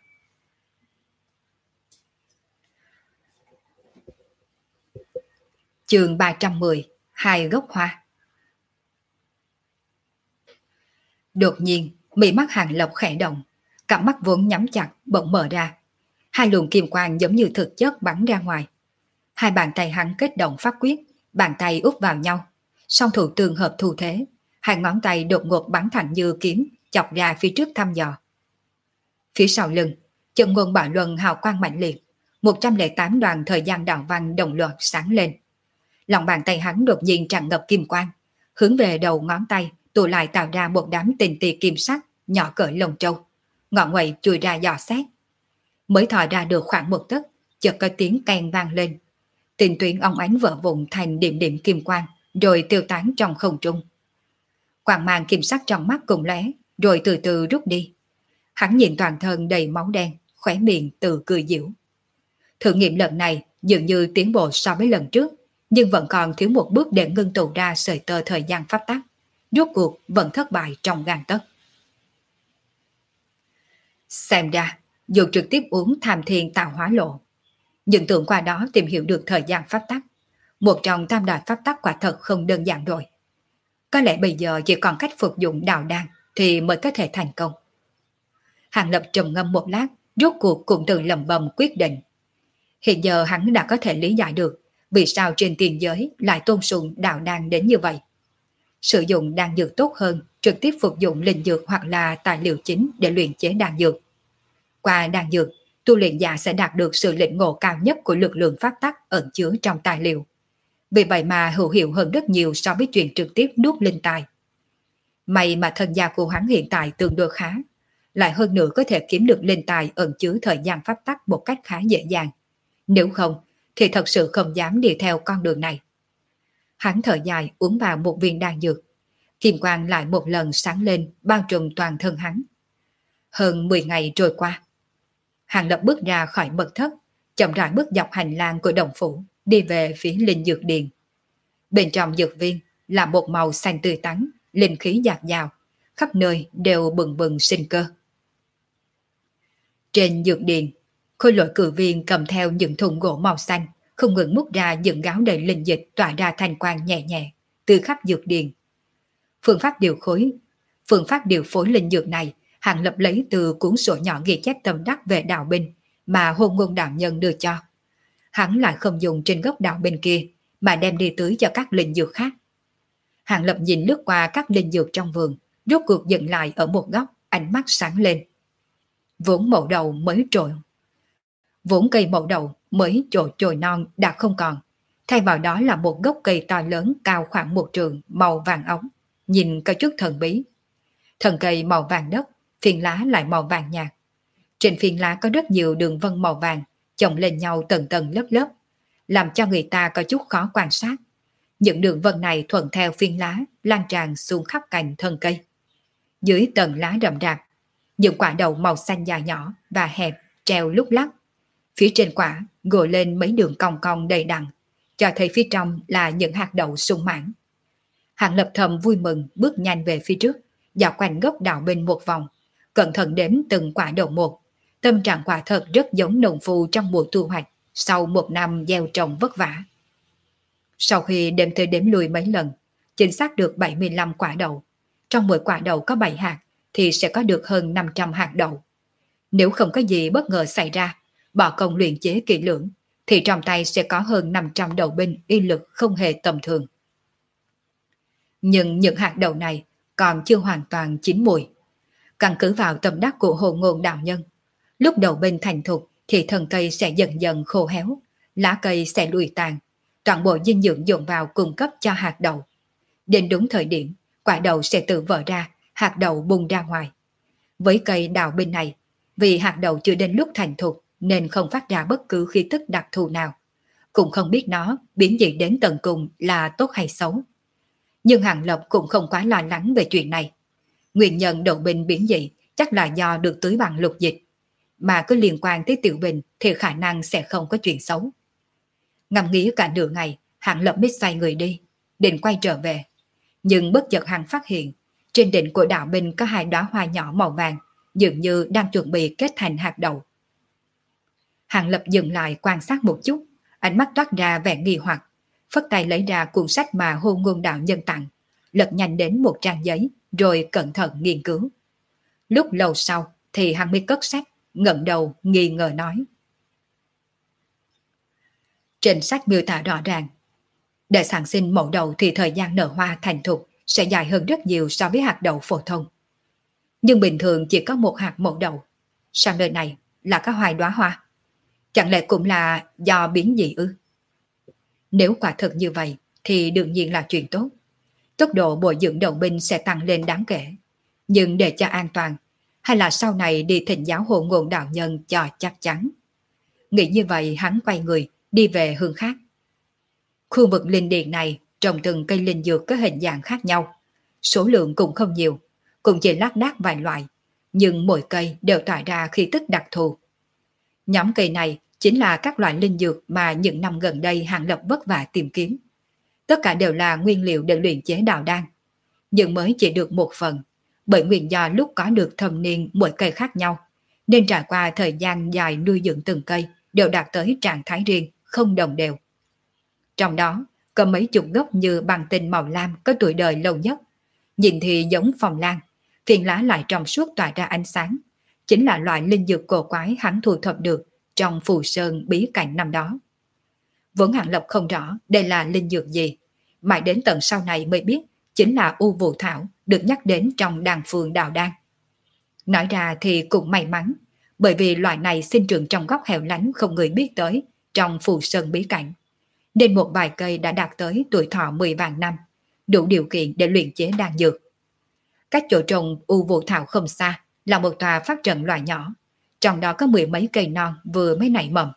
Chương ba trăm mười, hai gốc hoa. Đột nhiên, mí mắt Hạng Lập khẽ động, cặp mắt vốn nhắm chặt bỗng mở ra. Hai luồng kim quang giống như thực chất bắn ra ngoài. Hai bàn tay hắn kết động pháp quyết, bàn tay úp vào nhau, song thủ tương hợp thu thế, hai ngón tay đột ngột bắn thành như kiếm, chọc ra phía trước thăm dò. Phía sau lưng, chân ngôn bạo luân hào quang mạnh liệt, một trăm lẻ tám đoàn thời gian đạo văn đồng loạt sáng lên. Lòng bàn tay hắn đột nhiên tràn ngập kim quang, hướng về đầu ngón tay tụ lại tạo ra một đám tinh tì kim sắc nhỏ cỡ lồng trâu, ngọn nguậy chui ra dò xét. Mới thò ra được khoảng một tấc, chợt có tiếng keng vang lên. Tinh tuyến óng ánh vỡ vụn thành điểm điểm kim quang, rồi tiêu tán trong không trung. Quang mang kim sắc trong mắt cùng lóe, rồi từ từ rút đi. Hắn nhìn toàn thân đầy máu đen, khóe miệng tự cười giễu. Thử nghiệm lần này dường như tiến bộ so với lần trước, nhưng vẫn còn thiếu một bước để ngưng tụ ra sợi tơ thời gian pháp tắc. Rốt cuộc vẫn thất bại trong gang tấc. Xem ra, dù trực tiếp uống tham thiên tạo hóa lộ, nhưng tưởng qua đó tìm hiểu được thời gian pháp tắc, một trong tam đại pháp tắc quả thật không đơn giản rồi. Có lẽ bây giờ chỉ còn cách phục dụng đạo đan thì mới có thể thành công. Hạng Lập trầm ngâm một lát, rốt cuộc cũng từ lầm bầm quyết định. Hiện giờ hắn đã có thể lý giải được vì sao trên tiền giới lại tôn sùng đạo đan đến như vậy. Sử dụng đan dược tốt hơn trực tiếp phục dụng linh dược hoặc là tài liệu chính để luyện chế đan dược. Qua đan dược, tu luyện giả sẽ đạt được sự lĩnh ngộ cao nhất của lực lượng pháp tắc ẩn chứa trong tài liệu. Vì vậy mà hữu hiệu hơn rất nhiều so với chuyện trực tiếp nuốt linh tài. May mà thân gia của hắn hiện tại tương đối khá, lại hơn nữa có thể kiếm được linh tài ẩn chứa thời gian pháp tắc một cách khá dễ dàng. Nếu không, thì thật sự không dám đi theo con đường này. Hắn thở dài uống vào một viên đan dược. Kim quang lại một lần sáng lên bao trùm toàn thân hắn. Hơn mười ngày trôi qua. Hạng Lập bước ra khỏi mật thất, chậm rãi bước dọc hành lang của đồng phủ, đi về phía linh dược điền. Bên trong dược viên là một màu xanh tươi tắn, linh khí dạt dào, khắp nơi đều bừng bừng sinh cơ. Trên dược điền, khôi lỗi cử viên cầm theo những thùng gỗ màu xanh, không ngừng múc ra những gáo đầy linh dịch tỏa ra thanh quang nhẹ nhẹ từ khắp dược điền. Phương pháp điều khối, phương pháp điều phối linh dược này, Hạng Lập lấy từ cuốn sổ nhỏ ghi chép tâm đắc về đạo binh mà Hôn Ngôn đạo nhân đưa cho. Hắn lại không dùng trên gốc đạo binh kia, mà đem đi tưới cho các linh dược khác. Hạng Lập nhìn lướt qua các linh dược trong vườn, rốt cuộc dừng lại ở một góc, ánh mắt sáng lên. vốn mậu đầu mới trồi, vốn cây mậu đầu mới trồi chồi non đã không còn, thay vào đó là một gốc cây to lớn cao khoảng một trượng màu vàng óng, nhìn có chút thần bí. Thân cây màu vàng đất, phiến lá lại màu vàng nhạt. Trên phiến lá có rất nhiều đường vân màu vàng chồng lên nhau tầng tầng lớp lớp, làm cho người ta có chút khó quan sát. Những đường vân này thuận theo phiến lá lan tràn xuống khắp cành thân cây. Dưới tầng lá rậm rạp, những quả đậu màu xanh dài nhỏ và hẹp treo lúc lắc. Phía trên quả gồ lên mấy đường cong cong đầy đặn, cho thấy phía trong là những hạt đậu sung mãn. Hạng Lập thầm vui mừng bước nhanh về phía trước, dạo quanh gốc đào bên một vòng, cẩn thận đếm từng quả đậu một. Tâm trạng quả thật rất giống nông phu trong mùa thu hoạch sau một năm gieo trồng vất vả. Sau khi đếm tới đếm lui mấy lần, chính xác được bảy mươi lăm quả đậu. Trong mỗi quả đậu có bảy hạt thì sẽ có được hơn năm trăm hạt đậu. Nếu không có gì bất ngờ xảy ra, bỏ công luyện chế kỹ lưỡng, thì trong tay sẽ có hơn năm trăm đậu binh uy lực không hề tầm thường. Nhưng những hạt đậu này còn chưa hoàn toàn chín mùi. Căn cứ vào tâm đắc của Hồ Ngôn đạo nhân, lúc đậu binh thành thục thì thân cây sẽ dần dần khô héo, lá cây sẽ lùi tàn, toàn bộ dinh dưỡng dồn vào cung cấp cho hạt đậu. Đến đúng thời điểm, quả đậu sẽ tự vỡ ra, hạt đậu bung ra ngoài. Với cây đào binh này, vì hạt đậu chưa đến lúc thành thục nên không phát ra bất cứ khí tức đặc thù nào, cũng không biết nó biến dị đến tận cùng là tốt hay xấu. Nhưng Hàng Lập cũng không quá lo lắng về chuyện này. Nguyên nhân đậu binh biến dị chắc là do được tưới bằng lục dịch, mà cứ liên quan tới tiểu bình thì khả năng sẽ không có chuyện xấu. Ngẫm nghĩ cả nửa ngày, Hàng Lập mới xoay người đi, định quay trở về. Nhưng bất chợt hắn phát hiện, trên đỉnh của đạo binh có hai đóa hoa nhỏ màu vàng, dường như đang chuẩn bị kết thành hạt đậu. Hàng Lập dừng lại quan sát một chút, ánh mắt toát ra vẻ nghi hoặc, phất tay lấy ra cuốn sách mà Hồ Ngôn đạo nhân tặng, lật nhanh đến một trang giấy, rồi cẩn thận nghiên cứu. Lúc lâu sau thì hắn mới cất sách, ngẩng đầu nghi ngờ nói. Trên sách miêu tả rõ ràng, để sản sinh mẫu đậu thì thời gian nở hoa thành thục sẽ dài hơn rất nhiều so với hạt đậu phổ thông. Nhưng bình thường chỉ có một hạt mẫu đậu, sang nơi này là có hai đóa hoa. Chẳng lẽ cũng là do biến dị ư? Nếu quả thật như vậy thì đương nhiên là chuyện tốt. Tốc độ bồi dưỡng đậu binh sẽ tăng lên đáng kể. Nhưng để cho an toàn, hay là sau này đi thỉnh giáo Hồ Ngôn đạo nhân cho chắc chắn. Nghĩ như vậy hắn quay người đi về hướng khác. Khu vực linh điền này trồng từng cây linh dược có hình dạng khác nhau. Số lượng cũng không nhiều, cũng chỉ lác đác vài loại, nhưng mỗi cây đều tỏa ra khí tức đặc thù. Nhóm cây này chính là các loại linh dược mà những năm gần đây Hàng Lập vất vả tìm kiếm. Tất cả đều là nguyên liệu để luyện chế đạo đan, nhưng mới chỉ được một phần, bởi nguyên do lúc có được thâm niên mỗi cây khác nhau, nên trải qua thời gian dài nuôi dưỡng từng cây đều đạt tới trạng thái riêng, không đồng đều. Trong đó, có mấy chục gốc như bằng tinh màu lam có tuổi đời lâu nhất, nhìn thì giống phong lan, phiền lá lại trong suốt tỏa ra ánh sáng, chính là loại linh dược cổ quái hắn thu thập được trong phù sơn bí cảnh năm đó. Vốn Hàng Lập không rõ đây là linh dược gì, mãi đến tận sau này mới biết chính là u vụ thảo được nhắc đến trong đàn phương đạo đan. Nói ra thì cũng may mắn, bởi vì loại này sinh trưởng trong góc hẻo lánh không người biết tới trong phù sơn bí cảnh, nên một vài cây đã đạt tới tuổi thọ mười vạn năm, đủ điều kiện để luyện chế đan dược. Cách chỗ trồng u vụ thảo không xa là một tòa phát trận loại nhỏ, trong đó có mười mấy cây non vừa mới nảy mầm.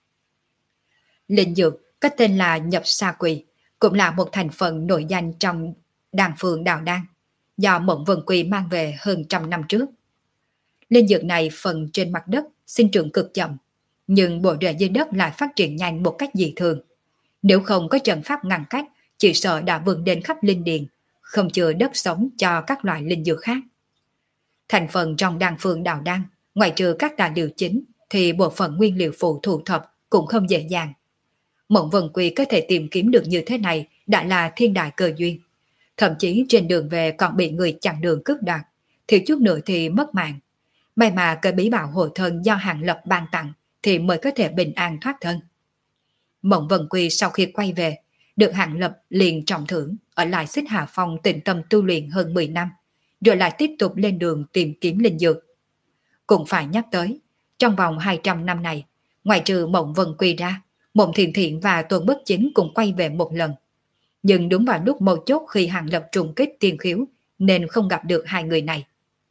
Linh dược có tên là nhập sa quỳ, cũng là một thành phần nổi danh trong đàn phương đạo đan, do Mộng Vân Quỳ mang về hơn trăm năm trước. Linh dược này phần trên mặt đất sinh trưởng cực chậm, nhưng bộ rễ dưới đất lại phát triển nhanh một cách dị thường. Nếu không có trận pháp ngăn cách, chỉ sợ đã vươn đến khắp linh điền, không chừa đất sống cho các loại linh dược khác. Thành phần trong đan phương đạo đan, ngoài trừ các tài liệu chính, thì bộ phận nguyên liệu phụ thu thập cũng không dễ dàng. Mộng Vân Quỳ có thể tìm kiếm được như thế này đã là thiên đại cơ duyên. Thậm chí trên đường về còn bị người chặn đường cướp đoạt, thiếu chút nữa thì mất mạng. May mà cây bí bảo hộ thân do Hàng Lập ban tặng thì mới có thể bình an thoát thân. Mộng Vân Quỳ sau khi quay về, được Hàng Lập liền trọng thưởng, ở lại Xích Hà Phong tĩnh tâm tu luyện hơn mười năm, rồi lại tiếp tục lên đường tìm kiếm linh dược. cũng phải nhắc tới, trong vòng hai trăm năm này, ngoại trừ Mộng Vân Quy ra, Mộng Thiện Thiện và Tuần Bất Chính cũng quay về một lần. Nhưng đúng vào lúc mấu chốt khi Hàng Lập trùng kích tiên khiếu, nên không gặp được hai người này.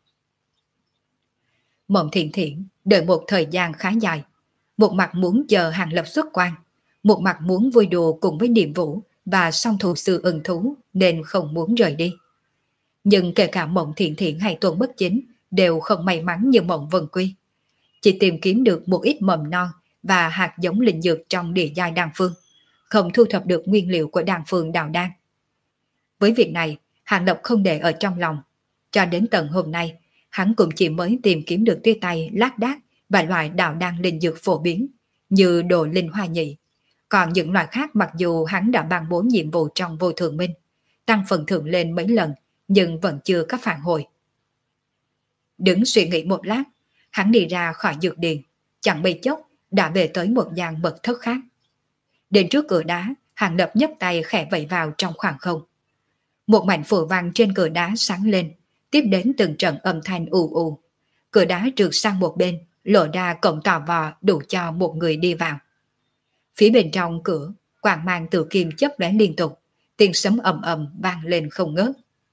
Mộng Thiện Thiện đợi một thời gian khá dài, một mặt muốn chờ Hàng Lập xuất quan, một mặt muốn vui đùa cùng với Niệm Vũ và song thủ sư ưng thú nên không muốn rời đi. Nhưng kể cả Mộng Thiện Thiện hay Tuần Bất Chính đều không may mắn như Mộng Vân Quy. Chỉ tìm kiếm được một ít mầm non và hạt giống linh dược trong địa giai đan phương, không thu thập được nguyên liệu của đan phương đào đan. Với việc này, Hàng Lập không để ở trong lòng. Cho đến tận hôm nay, hắn cũng chỉ mới tìm kiếm được tia tay lác đác và loại đào đan linh dược phổ biến như đồ linh hoa nhị. Còn những loại khác mặc dù hắn đã ban bố nhiệm vụ trong vô thượng minh, tăng phần thưởng lên mấy lần nhưng vẫn chưa có phản hồi. Đứng suy nghĩ một lát, hắn đi ra khỏi dược điền, chẳng mấy chốc đã về tới một gian mật thất khác. Đến trước cửa đá, Hàng Lập nhấc tay khẽ vẫy vào trong khoảng không. Một mảnh phù văn trên cửa đá sáng lên, tiếp đến từng trận âm thanh ù ù. Cửa đá trượt sang một bên, lộ ra cổng tò vò đủ cho một người đi vào. Phía bên trong cửa, quang mang từ kim chớp lóe liên tục, tiếng sấm ầm ầm vang lên không ngớt.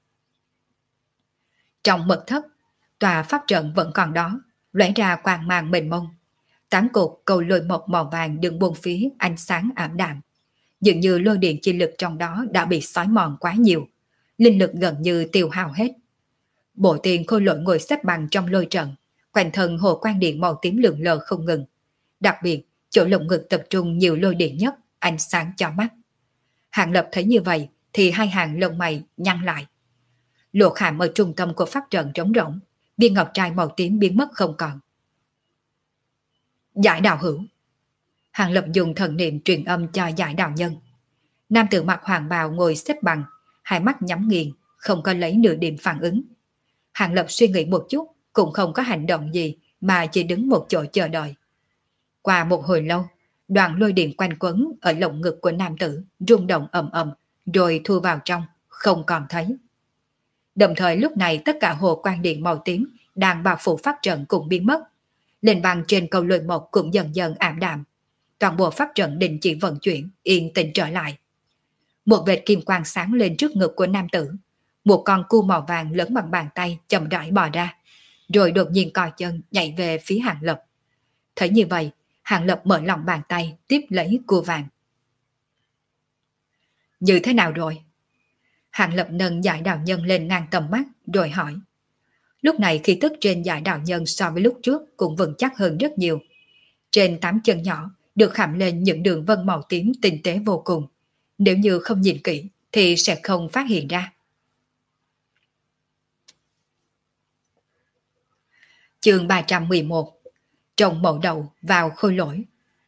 Trong mật thất, tòa pháp trận vẫn còn đó, lóe ra quang mang mênh mông. Tám cột cầu lôi mộc màu vàng đứng bốn phía ánh sáng ảm đạm. Dường như lôi điện chi lực trong đó đã bị xói mòn quá nhiều, linh lực gần như tiêu hao hết. Bộ tiền khôi lỗi ngồi xếp bằng trong lôi trận, quanh thân hồ quang điện màu tím lượn lờ không ngừng. Đặc biệt, chỗ lồng ngực tập trung nhiều lôi điện nhất, ánh sáng cho mắt. Hàng Lập thấy như vậy thì hai hàng lông mày nhăn lại. Lỗ khảm ở trung tâm của pháp trận trống rỗng, viên ngọc trai màu tím biến mất không còn. Giải đạo hữu. Hàng Lập dùng thần niệm truyền âm cho giải đạo nhân. Nam tử mặc hoàng bào ngồi xếp bằng, hai mắt nhắm nghiền, không có lấy nửa điểm phản ứng. Hàng Lập suy nghĩ một chút, cũng không có hành động gì mà chỉ đứng một chỗ chờ đợi. Qua một hồi lâu, đoàn lôi điện quanh quấn ở lồng ngực của nam tử rung động ầm ầm, rồi thu vào trong, không còn thấy. Đồng thời lúc này tất cả hồ quang điện màu tím đang bao phủ pháp trận cũng biến mất. Lệnh vàng trên cầu lôi mộc cũng dần dần ảm đạm. Toàn bộ pháp trận đình chỉ vận chuyển, yên tĩnh trở lại. Một vệt kim quang sáng lên trước ngực của nam tử. Một con cu màu vàng lớn bằng bàn tay chậm rãi bò ra, rồi đột nhiên co chân nhảy về phía Hàng Lập. Thấy như vậy, Hàng Lập mở lòng bàn tay tiếp lấy cua vàng. Như thế nào rồi? Hàng Lập nâng giải đạo nhân lên ngang tầm mắt rồi hỏi. Lúc này khí tức trên giải đạo nhân so với lúc trước cũng vững chắc hơn rất nhiều. Trên tám chân nhỏ được khảm lên những đường vân màu tím tinh tế vô cùng. Nếu như không nhìn kỹ thì sẽ không phát hiện ra. Chương ba trăm mười một. Trồng mậu đậu vào khôi lỗi.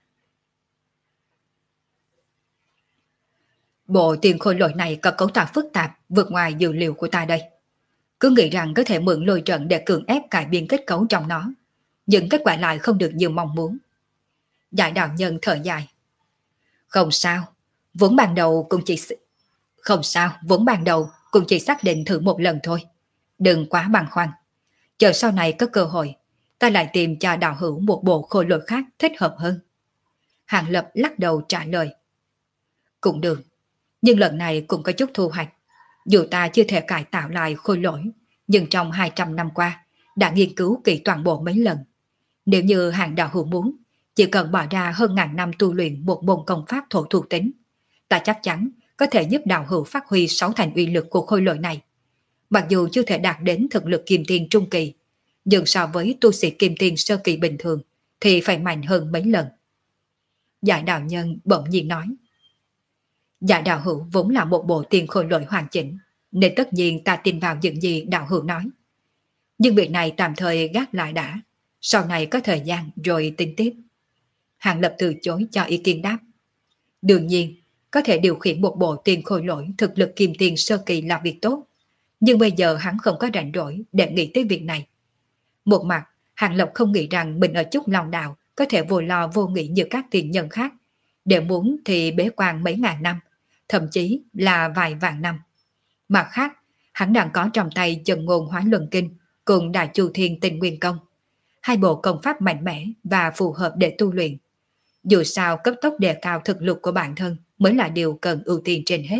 Bộ tiền khôi lỗi này có cấu tạo phức tạp vượt ngoài dự liệu của ta đây. Cứ nghĩ rằng có thể mượn lôi trận để cưỡng ép cải biên kết cấu trong nó, nhưng kết quả lại không được như mong muốn. Giải đạo nhân thở dài. Không sao, vốn ban đầu cũng chỉ... Không sao, vốn ban đầu cũng chỉ xác định thử một lần thôi. Đừng quá băn khoăn. Chờ sau này có cơ hội, ta lại tìm cho đạo hữu một bộ khôi lỗi khác thích hợp hơn. Hàng Lập lắc đầu trả lời. Cũng được, nhưng lần này cũng có chút thu hoạch. Dù ta chưa thể cải tạo lại khôi lỗi, nhưng trong hai trăm năm qua đã nghiên cứu kỹ toàn bộ mấy lần. Nếu như hàng đạo hữu muốn, chỉ cần bỏ ra hơn ngàn năm tu luyện một môn công pháp thổ thuộc tính, ta chắc chắn có thể giúp đạo hữu phát huy sáu thành uy lực của khôi lỗi này. Mặc dù chưa thể đạt đến thực lực kim tiên trung kỳ, nhưng so với tu sĩ kim tiên sơ kỳ bình thường thì phải mạnh hơn mấy lần. Giải đạo nhân bỗng nhiên nói. Giải đạo hữu vốn là một bộ tiền khôi lỗi hoàn chỉnh, nên tất nhiên ta tin vào những gì đạo hữu nói. Nhưng việc này tạm thời gác lại đã, sau này có thời gian rồi tính tiếp. Hàng Lập từ chối cho ý kiến đáp. Đương nhiên, có thể điều khiển một bộ tiền khôi lỗi thực lực kim tiền sơ kỳ là việc tốt, nhưng bây giờ hắn không có rảnh rỗi để nghĩ tới việc này. Một mặt, Hàng Lập không nghĩ rằng mình ở chút lòng đạo có thể vô lo vô nghĩ như các tiền nhân khác, để muốn thì bế quan mấy ngàn năm, thậm chí là vài vạn năm. Mặt khác, hắn đang có trong tay chân ngôn hóa luân kinh cùng đại chu thiên tinh nguyên công. hai bộ công pháp mạnh mẽ và phù hợp để tu luyện. Dù sao cấp tốc đề cao thực lực của bản thân mới là điều cần ưu tiên trên hết.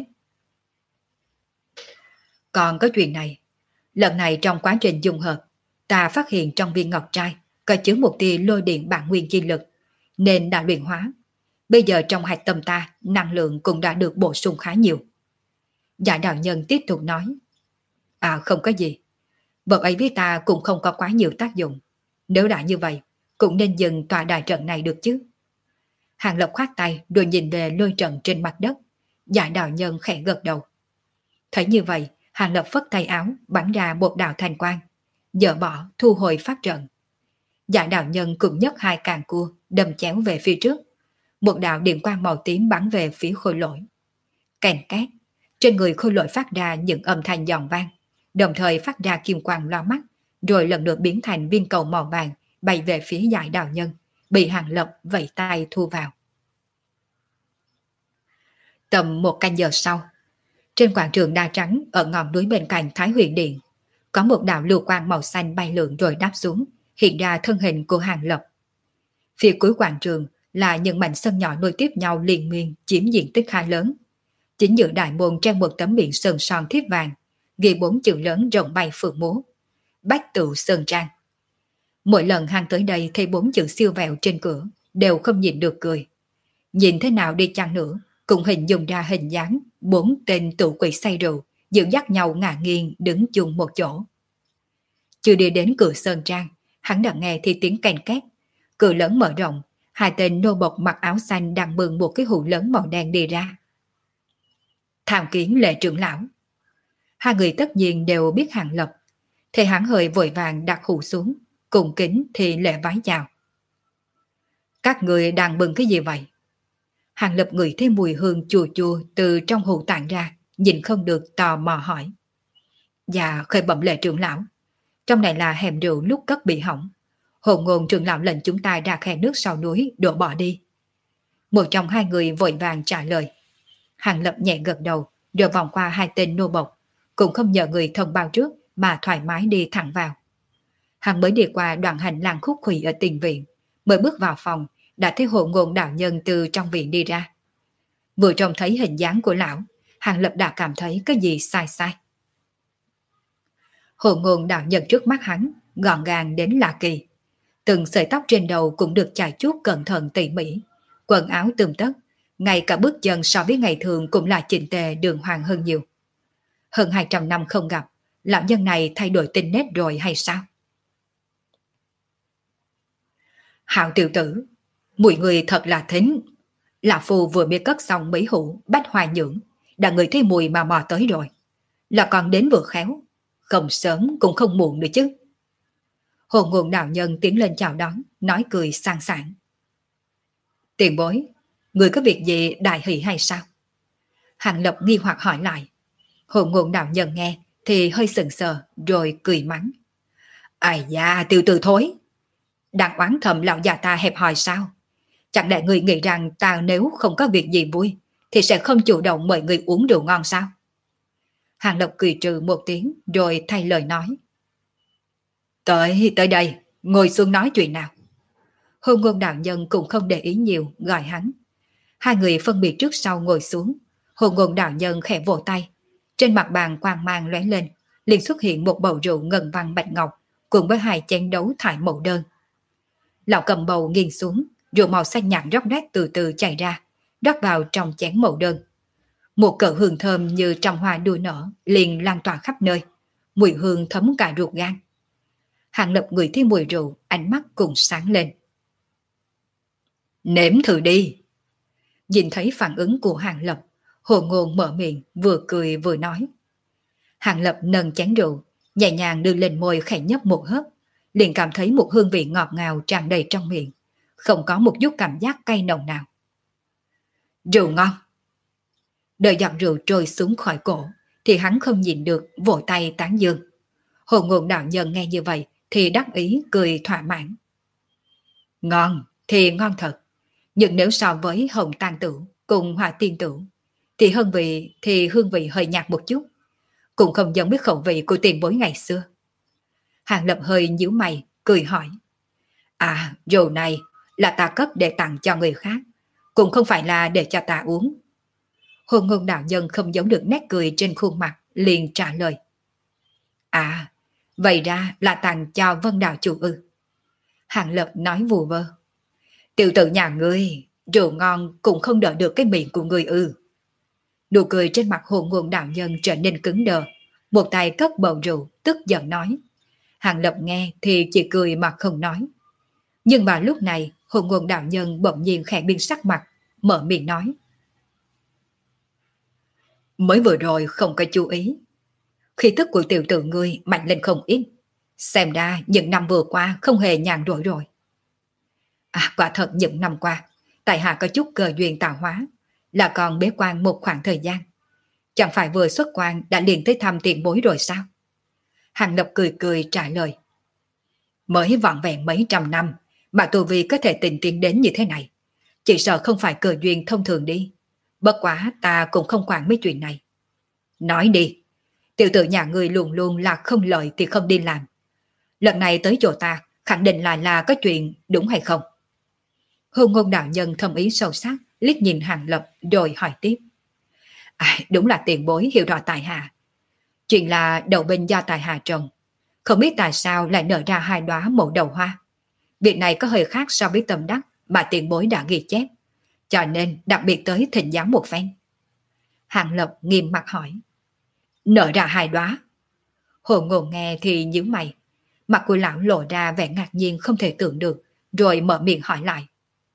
Còn có chuyện này, lần này trong quá trình dung hợp, ta phát hiện trong viên ngọc trai có chứa một tia lôi điện bản nguyên chi lực, nên đã luyện hóa. Bây giờ trong hạch tâm ta, năng lượng cũng đã được bổ sung khá nhiều. Giả đạo nhân tiếp tục nói, à không có gì, vật ấy với ta cũng không có quá nhiều tác dụng. Nếu đã như vậy, cũng nên dừng tòa đại trận này được chứ. Hàng Lập khoát tay rồi nhìn về lôi trận trên mặt đất. Giả đạo nhân khẽ gật đầu. Thấy như vậy, Hàng Lập phất tay áo bắn ra một đạo thanh quang, dỡ bỏ thu hồi pháp trận. Giả đạo nhân cũng nhấc hai càng cua đâm chéo về phía trước. Một đạo điện quang màu tím bắn về phía khôi lỗi. Kèn két, trên người khôi lỗi phát ra những âm thanh giòn vang, đồng thời phát ra kim quang loa mắt, rồi lần lượt biến thành viên cầu màu vàng bay về phía Giải đạo nhân, bị Hàng Lập vẫy tay thu vào. Tầm một canh giờ sau, trên quảng trường đa trắng ở ngọn núi bên cạnh Thái Huyền Điện, có một đạo lưu quang màu xanh bay lượn rồi đáp xuống, hiện ra thân hình của Hàng Lập. Phía cuối quảng trường là những mảnh sân nhỏ nối tiếp nhau liên miên chiếm diện tích khá lớn. Chính giữa đại môn treo một tấm biển sơn son thiếp vàng, ghi bốn chữ lớn rộng bay phượng múa: Bách Tựu Sơn Trang. Mỗi lần Hàng tới đây thấy bốn chữ siêu vẹo trên cửa, đều không nhìn được cười. Nhìn thế nào đi chăng nữa, cũng hình dung ra hình dáng bốn tên tụ quỷ say rượu dẫn dắt nhau ngả nghiêng đứng chung một chỗ. Chưa đi đến cửa Sơn Trang, hắn đã nghe thì tiếng kèn két. Cửa lớn mở rộng, hai tên nô bộc mặc áo xanh đang bưng một cái hũ lớn màu đen đi ra. Tham kiến Lệ trưởng lão. Hai người tất nhiên đều biết Hàng Lập, thì hắn hơi vội vàng đặt hũ xuống, cùng kính thì lễ vái chào. Các người đang bưng cái gì vậy? Hàng Lập ngửi thấy mùi hương chua chua từ trong hũ tản ra, nhìn không được tò mò hỏi. Dạ khởi bẩm Lệ trưởng lão, trong này là hẻm rượu lúc cất bị hỏng. Hồ Ngôn trưởng lão lệnh chúng ta ra khe nước sau núi đổ bỏ đi. Một trong hai người vội vàng trả lời. Hàng Lập nhẹ gật đầu, rồi vòng qua hai tên nô bộc, cũng không nhờ người thông báo trước mà thoải mái đi thẳng vào. Hắn mới đi qua đoạn hành lang khúc khuỷu ở tiền viện, mới bước vào phòng đã thấy Hồ Ngôn đạo nhân từ trong viện đi ra. Vừa trông thấy hình dáng của lão, Hàng Lập đã cảm thấy cái gì sai sai. Hồ Ngôn đạo nhân trước mắt hắn gọn gàng đến lạ kỳ. Từng sợi tóc trên đầu cũng được chải chuốt cẩn thận tỉ mỉ, quần áo tươm tất, ngay cả bước chân so với ngày thường cũng là chỉnh tề đường hoàng hơn nhiều. Hơn hai trăm năm không gặp, lão nhân này thay đổi tính nết rồi hay sao? Hạo tiểu tử, mùi người thật là thính. Lão phu vừa mới cất xong mấy hũ bách hoa nhưỡng, đã ngửi thấy mùi mà mò tới rồi. Là còn đến vừa khéo, không sớm cũng không muộn nữa chứ. Hồ Ngôn đạo nhân tiến lên chào đón, nói cười sang sảng. Tiền bối, người có việc gì đại hỷ hay sao? Hàng Lập nghi hoặc hỏi lại. Hồ Ngôn đạo nhân nghe thì hơi sừng sờ rồi cười mắng. Ai da, tiểu tử thối. Đang oán thầm lão già ta hẹp hòi sao? Chẳng lẽ người nghĩ rằng ta nếu không có việc gì vui thì sẽ không chủ động mời người uống rượu ngon sao? Hàng Lập cười trừ một tiếng rồi thay lời nói. Tới, tới đây, ngồi xuống nói chuyện nào. Hồ Ngôn đạo nhân cũng không để ý nhiều, gọi hắn. Hai người phân biệt trước sau ngồi xuống. Hồ Ngôn đạo nhân khẽ vỗ tay. Trên mặt bàn quang mang lóe lên, liền xuất hiện một bầu rượu ngân vang bạch ngọc cùng với hai chén đấu thải màu đơn. Lão cầm bầu nghiêng xuống, rượu màu xanh nhạt róc rách từ từ chảy ra, rót vào trong chén màu đơn. Một cỡ hương thơm như trăm hoa đua nở liền lan tỏa khắp nơi, mùi hương thấm cả ruột gan. Hàng Lập ngửi thấy mùi rượu, ánh mắt cũng sáng lên. Nếm thử đi. Nhìn thấy phản ứng của Hàng Lập, Hồ Ngôn mở miệng vừa cười vừa nói. Hàng Lập nâng chén rượu, nhẹ nhàng đưa lên môi khẽ nhấp một hớp, liền cảm thấy một hương vị ngọt ngào tràn đầy trong miệng, không có một chút cảm giác cay nồng nào. Rượu ngon. Đợi giọt rượu trôi xuống khỏi cổ, thì hắn không nhìn được vỗ tay tán dương. Hồ Ngôn đạo nhân nghe như vậy thì đắc ý cười thỏa mãn. Ngon thì ngon thật, nhưng nếu so với hồng tang tử cùng hỏa tiên tử thì hương vị thì hương vị hơi nhạt một chút, cũng không giống với khẩu vị của tiền bối ngày xưa. Hàng Lập hơi nhíu mày cười hỏi. À, rượu này là ta cất để tặng cho người khác, cũng không phải là để cho ta uống. Hồ Ngôn đạo nhân không giấu được nét cười trên khuôn mặt, liền trả lời. À, vậy ra là tặng cho Vân đạo chủ ư? Hàng Lập nói vù vơ. Tiểu tử nhà ngươi, rượu ngon cũng không đỡ được cái miệng của ngươi ư? Nụ cười trên mặt Hồ Ngôn đạo nhân trở nên cứng đờ, một tay cất bầu rượu, tức giận nói. Hàng Lập nghe thì chỉ cười mà không nói. Nhưng mà lúc này Hồ Ngôn đạo nhân bỗng nhiên khẽ biến sắc mặt, mở miệng nói. Mới vừa rồi không có chú ý, khí tức của tiểu tử ngươi mạnh lên không ít. Xem ra những năm vừa qua không hề nhàn rỗi rồi. À, quả thật những năm qua, tại hạ có chút cơ duyên tạo hóa, là còn bế quan một khoảng thời gian. Chẳng phải vừa xuất quan đã liền tới thăm tiền bối rồi sao? Hàng Lập cười cười trả lời. Mới vọn vẹn mấy trăm năm mà tu vi có thể tình tiến đến như thế này, chỉ sợ không phải cơ duyên thông thường đi. Bất quá ta cũng không quản mấy chuyện này. Nói đi, tiểu tử nhà ngươi luôn luôn là không lợi thì không đi làm. Lần này tới chỗ ta khẳng định là là có chuyện đúng hay không? Hôn Ngôn đạo nhân thâm ý sâu sắc liếc nhìn Hàng Lập rồi hỏi tiếp. À, đúng là tiền bối hiểu rõ tài hạ. Chuyện là đậu binh do tài hạ trồng, không biết tại sao lại nở ra hai đóa mẫu đầu hoa. Việc này có hơi khác so với tâm đắc mà tiền bối đã ghi chép, cho nên đặc biệt tới thỉnh giáo một phen. Hàng Lập nghiêm mặt hỏi. Nở ra hai đóa? Hồ Ngôn nghe thì nhíu mày, mặt của lão lộ ra vẻ ngạc nhiên không thể tưởng được, rồi mở miệng hỏi lại.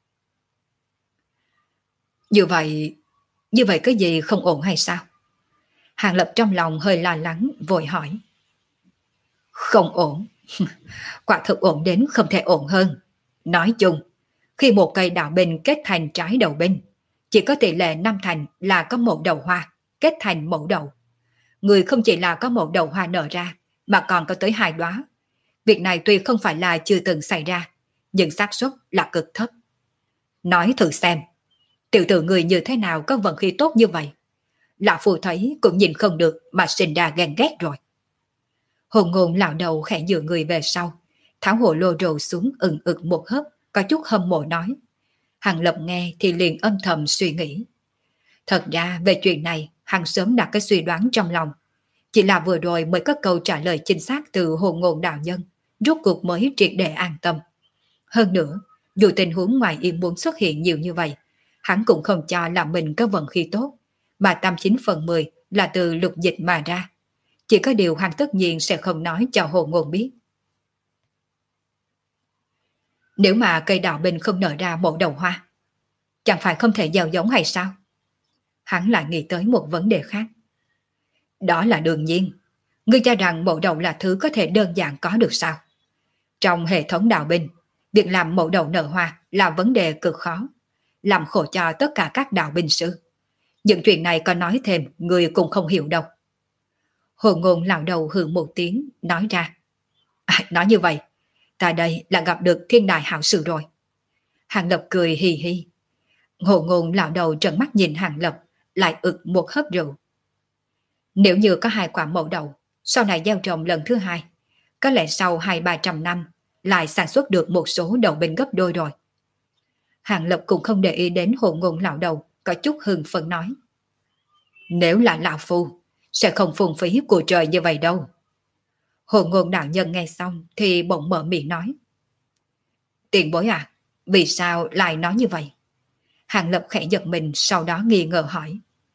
Như vậy, như vậy cái gì không ổn hay sao? Hàng Lập trong lòng hơi lo lắng, vội hỏi. Không ổn? Quả thực ổn đến không thể ổn hơn. Nói chung, khi một cây đạo binh kết thành trái đầu binh, chỉ có tỷ lệ năm thành là có một đầu hoa, kết thành mẫu đầu. Người không chỉ là có một đầu hoa nở ra, mà còn có tới hai đóa. Việc này tuy không phải là chưa từng xảy ra, nhưng xác suất là cực thấp. Nói thử xem, tiểu tử người như thế nào có vận khí tốt như vậy? Lão Phu thấy cũng nhìn không được mà sinh ra ghen ghét rồi. Hồn Ngôn lão đầu khẽ dựa người về sau, tháo hồ lô rượu xuống ừng ực một hớp, có chút hâm mộ nói. Hàng Lập nghe thì liền âm thầm suy nghĩ. Thật ra về chuyện này, hắn sớm đặt cái suy đoán trong lòng. Chỉ là vừa rồi mới có câu trả lời chính xác từ Hồn Ngôn đạo nhân, rốt cuộc mới triệt để an tâm. Hơn nữa, dù tình huống ngoài ý muốn xuất hiện nhiều như vậy, hắn cũng không cho là mình có vận khí tốt, mà tám chín phần mười là từ lục dịch mà ra. Chỉ có điều hắn tất nhiên sẽ không nói cho Hồ Ngôn biết. Nếu mà cây đạo binh không nở ra một đầu hoa, chẳng phải không thể gieo giống hay sao? Hắn lại nghĩ tới một vấn đề khác. Đó là đương nhiên. Ngươi cho rằng mẫu đầu là thứ có thể đơn giản có được sao? Trong hệ thống đạo binh, việc làm mẫu đầu nở hoa là vấn đề cực khó, làm khổ cho tất cả các đạo binh sư. Những chuyện này có nói thêm, ngươi cũng không hiểu đâu. Hồ Ngôn lão đầu hừ một tiếng, nói ra. À, nói như vậy, ta đây là gặp được thiên đại hảo sự rồi. Hàng Lập cười hì hì. Hồ Ngôn lão đầu trợn mắt nhìn Hàng Lập, lại ực một hớp rượu. Nếu như có hai quả mẫu đầu, sau này gieo trồng lần thứ hai, có lẽ sau hai ba trăm năm lại sản xuất được một số đầu binh gấp đôi rồi. Hàng Lập cũng không để ý đến Hồ Ngôn lão đầu, có chút hưng phấn nói. Nếu là lão phu, sẽ không phung phí của trời như vậy đâu. Hồ Ngôn đạo nhân nghe xong thì bỗng mở miệng nói. Tiền bối à, vì sao lại nói như vậy? Hàng Lập khẽ giật mình, sau đó nghi ngờ hỏi.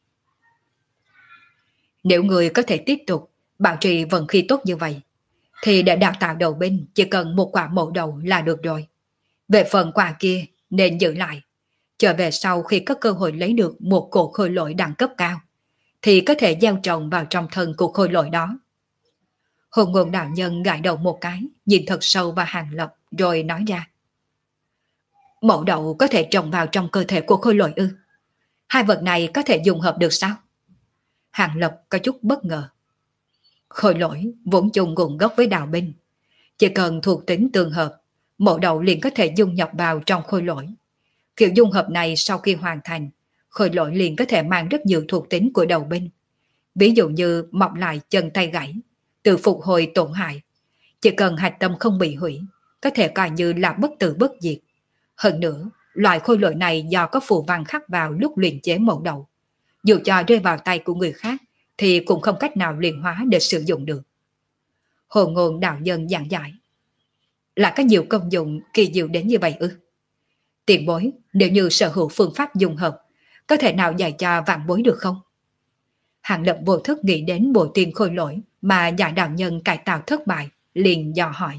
Nếu người có thể tiếp tục bảo trì vận khí tốt như vậy, thì để đào tạo đầu binh chỉ cần một quả mẫu đầu là được rồi. Về phần quả kia nên giữ lại, chờ về sau khi có cơ hội lấy được một cổ khôi lỗi đẳng cấp cao, thì có thể gieo trồng vào trong thân của khôi lỗi đó. Hồn Ngôn đạo nhân gãi đầu một cái, nhìn thật sâu vào Hàng Lập rồi nói ra. Mẫu đậu có thể trồng vào trong cơ thể của khôi lỗi ư? Hai vật này có thể dùng hợp được sao? Hàng Lập có chút bất ngờ. Khôi lỗi vốn chung nguồn gốc với đạo binh. Chỉ cần thuộc tính tương hợp, mẫu đậu liền có thể dung nhập vào trong khôi lỗi. Kiểu dung hợp này sau khi hoàn thành, khôi lỗi liền có thể mang rất nhiều thuộc tính của đầu binh. Ví dụ như mọc lại chân tay gãy, tự phục hồi tổn hại. Chỉ cần hạch tâm không bị hủy, có thể coi như là bất tử bất diệt. Hơn nữa, loại khôi lỗi này do có phù văn khắc vào lúc luyện chế mẫu đầu. Dù cho rơi vào tay của người khác thì cũng không cách nào luyện hóa để sử dụng được. Hồ Ngôn đạo nhân giảng giải. Là có nhiều công dụng kỳ diệu đến như vậy ư? Tiền bối, nếu như sở hữu phương pháp dung hợp, có thể nào dạy cho vạn bối được không? Hàng Lập vô thức nghĩ đến bộ tiên khôi lỗi mà giả đạo nhân cải tạo thất bại, liền dò hỏi.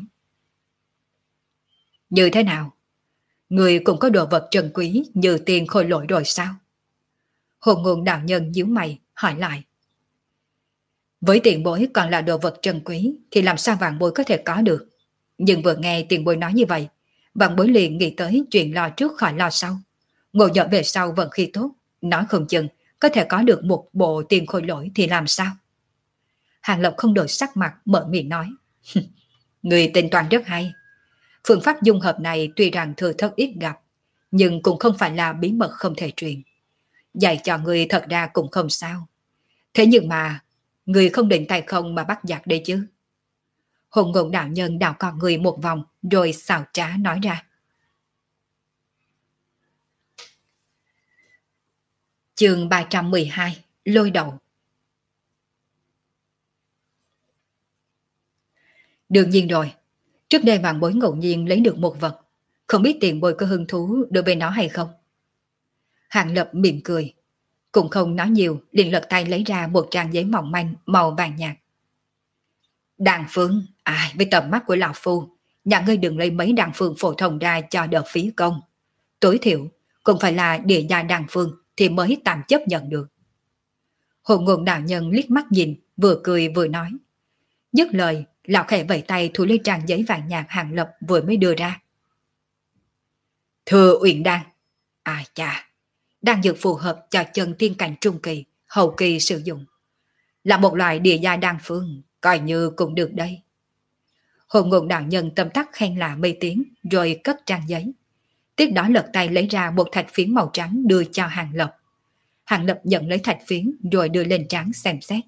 Như thế nào? Người cũng có đồ vật trân quý như tiên khôi lỗi rồi sao? Hồ Ngôn đạo nhân nhíu mày, hỏi lại. Với tiền bối còn là đồ vật trân quý thì làm sao vạn bối có thể có được? Nhưng vừa nghe tiền bối nói như vậy, vạn bối liền nghĩ tới chuyện lo trước khỏi lo sau. Ngộ nhỡ về sau vận khi tốt, nói không chừng có thể có được một bộ tiên khôi lỗi thì làm sao? Hàng Lộc không đổi sắc mặt, mở miệng nói. Người tính toán rất hay. Phương pháp dung hợp này tuy rằng thừa thất ít gặp, nhưng cũng không phải là bí mật không thể truyền. Dạy cho người thật ra cũng không sao. Thế nhưng mà, người không định tay không mà bắt giặc đây chứ. Hồn Ngôn đạo nhân đảo con người một vòng rồi xào trá nói ra. Chương ba trăm mười hai, lôi đầu. Đương nhiên rồi, trước đây vạn bối ngẫu nhiên lấy được một vật, không biết tiền bối có hứng thú đối với nó hay không? Hàng Lập mỉm cười, cũng không nói nhiều, liền lật tay lấy ra một trang giấy mỏng manh màu vàng nhạt. Đàn phương, ai với tầm mắt của lão phu, nhà ngươi đừng lấy mấy đàn phương phổ thông ra cho đỡ phí công. Tối thiểu cũng phải là địa gia đàn phương thì mới tạm chấp nhận được. Hồ Ngôn đạo nhân liếc mắt nhìn, vừa cười vừa nói. Dứt lời, lão khẽ vẫy tay thu lấy trang giấy vàng nhạt Hàng Lập vừa mới đưa ra. Thưa Uyển Đan, à chà, đang dược phù hợp cho chân tiên cảnh trung kỳ, hậu kỳ sử dụng. Là một loại địa gia đan phương, coi như cũng được đây. Hồ Ngôn đạo nhân tâm tắc khen là mê tiếng, rồi cất trang giấy. Tiếp đó lật tay lấy ra một thạch phiến màu trắng đưa cho Hàng Lập. Hàng Lập nhận lấy thạch phiến rồi đưa lên trán xem xét.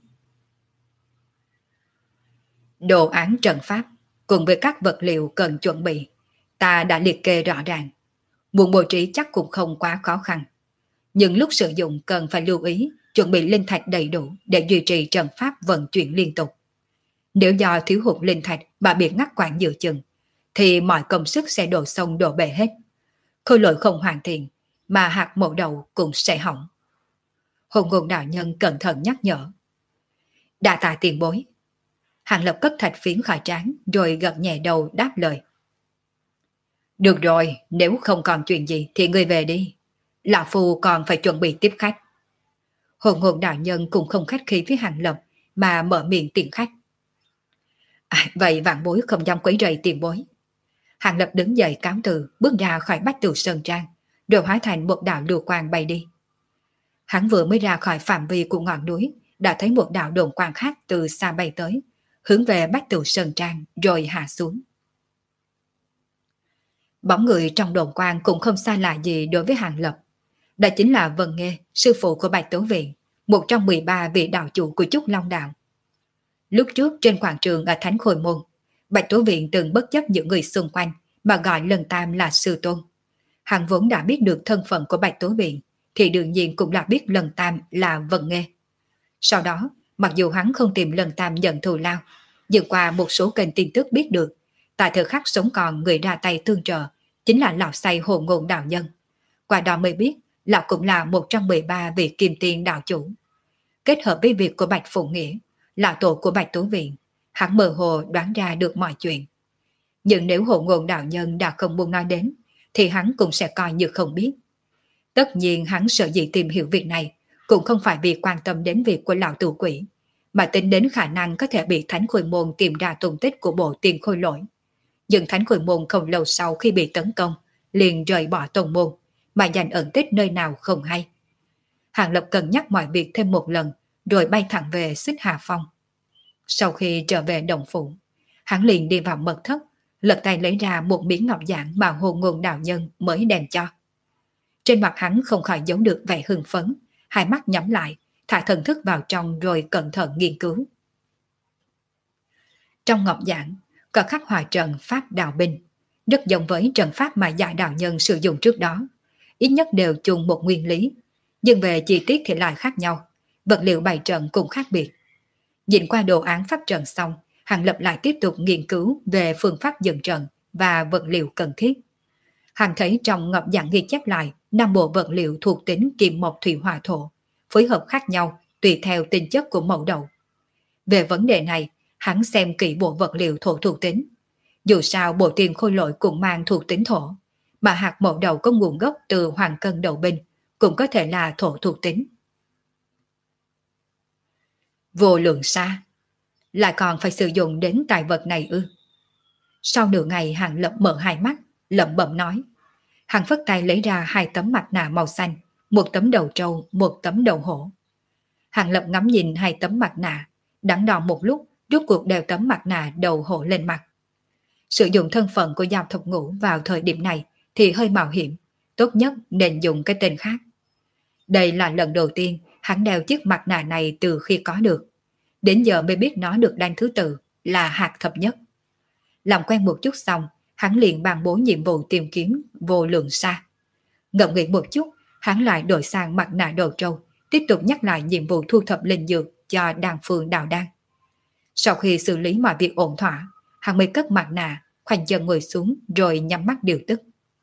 Đồ án trận pháp cùng với các vật liệu cần chuẩn bị, ta đã liệt kê rõ ràng. Muốn bố trí chắc cũng không quá khó khăn. Nhưng lúc sử dụng cần phải lưu ý chuẩn bị linh thạch đầy đủ để duy trì trận pháp vận chuyển liên tục. Nếu do thiếu hụt linh thạch mà bị ngắt quãng giữa chừng, thì mọi công sức sẽ đổ sông đổ bể hết. Khôi lỗi không hoàn thiện, mà hạt mẫu đầu cũng sẽ hỏng. Hồn Ngôn đạo nhân cẩn thận nhắc nhở. Đa tạ tiền bối. Hàng Lập cất thạch phiến khỏi trán rồi gật nhẹ đầu đáp lời. Được rồi, nếu không còn chuyện gì thì ngươi về đi. Lão Phu còn phải chuẩn bị tiếp khách. Hồn Ngôn đạo nhân cũng không khách khí với Hàng Lập mà mở miệng tiện khách. À, vậy vạn bối không dám quấy rầy tiền bối. Hàng Lập đứng dậy cáo từ, bước ra khỏi Bách Tường Sơn Trang, rồi hóa thành một đạo lưu quang bay đi. Hắn vừa mới ra khỏi phạm vi của ngọn núi, đã thấy một đạo đồn quang khác từ xa bay tới, hướng về Bách Tường Sơn Trang rồi hạ xuống. Bóng người trong đồn quang cũng không xa lạ gì đối với Hàng Lập. Đó chính là Vân Nghê, sư phụ của Bạch Tố Viện, một trong mười ba vị đạo chủ của Trúc Long Đạo. Lúc trước trên quảng trường ở Thánh Khôi Môn, Bạch Tố Viện từng bất chấp những người xung quanh mà gọi Lân Tam là sư tôn. Hắn vốn đã biết được thân phận của Bạch Tố Viện, thì đương nhiên cũng đã biết Lân Tam là Vân Nghê. Sau đó, mặc dù hắn không tìm Lân Tam nhận thù lao, nhưng qua một số kênh tin tức biết được, tại thời khắc sống còn người ra tay tương trợ chính là lão say Hồ Ngôn đạo nhân. Qua đó mới biết lão cũng là một trong mười ba vị kim tiên đạo chủ. Kết hợp với việc của Bạch Phụ Nghĩa, lão tổ của Bạch Tố Viện, hắn mơ hồ đoán ra được mọi chuyện. Nhưng nếu Hồ Ngôn đạo nhân đã không muốn nói đến, thì hắn cũng sẽ coi như không biết. Tất nhiên hắn sợ gì tìm hiểu việc này, cũng không phải vì quan tâm đến việc của lão tử quỷ, mà tính đến khả năng có thể bị Thánh Khôi Môn tìm ra tung tích của bộ tiên khôi lỗi. Nhưng Thánh Khôi Môn không lâu sau khi bị tấn công, liền rời bỏ tông môn, mà dành ẩn tích nơi nào không hay. Hàng Lập cân nhắc mọi việc thêm một lần, rồi bay thẳng về Xích Hà Phong. Sau khi trở về Đồng Phủ, hắn liền đi vào mật thất, lật tay lấy ra một miếng ngọc giản mà Hồ Ngôn đạo nhân mới đem cho. Trên mặt hắn không khỏi giấu được vẻ hưng phấn, hai mắt nhắm lại, thả thần thức vào trong rồi cẩn thận nghiên cứu. Trong ngọc giản có khắc họa trận pháp đạo binh, rất giống với trận pháp mà Dạ đạo nhân sử dụng trước đó, ít nhất đều chung một nguyên lý, nhưng về chi tiết thì lại khác nhau, vật liệu bày trận cũng khác biệt. Nhìn qua đồ án pháp trận xong, Hàng Lập lại tiếp tục nghiên cứu về phương pháp dựng trận và vật liệu cần thiết. Hàng thấy trong ngọc giảng ghi chép lại năm bộ vật liệu thuộc tính kim mộc thủy hỏa thổ, phối hợp khác nhau tùy theo tính chất của mẫu đầu. Về vấn đề này, hắn xem kỹ bộ vật liệu thổ thuộc tính. Dù sao bộ tiền khôi lỗi cũng mang thuộc tính thổ, mà hạt mẫu đầu có nguồn gốc từ hoàng cân đầu binh, cũng có thể là thổ thuộc tính. Vô lượng xa, lại còn phải sử dụng đến tài vật này ư? Sau nửa ngày Hàng Lập mở hai mắt, lẩm bẩm nói. Hàng phất tay lấy ra hai tấm mặt nạ màu xanh, một tấm đầu trâu, một tấm đầu hổ. Hàng Lập ngắm nhìn hai tấm mặt nạ, đắn đo một lúc, rút cuộc đeo tấm mặt nạ đầu hổ lên mặt. Sử dụng thân phận của Giao Thập Ngũ vào thời điểm này thì hơi mạo hiểm, tốt nhất nên dùng cái tên khác. Đây là lần đầu tiên hắn đeo chiếc mặt nạ này từ khi có được. Đến giờ mới biết nó được đăng thứ tự là hạt thập nhất. Làm quen một chút xong, hắn liền ban bố nhiệm vụ tìm kiếm vô lượng xa. Ngẫm nghĩ một chút, hắn lại đổi sang mặt nạ đầu trâu, tiếp tục nhắc lại nhiệm vụ thu thập linh dược cho đàn phương đào đan. Sau khi xử lý mọi việc ổn thỏa, hắn mới cất mặt nạ, khoanh chân ngồi xuống rồi nhắm mắt điều tức.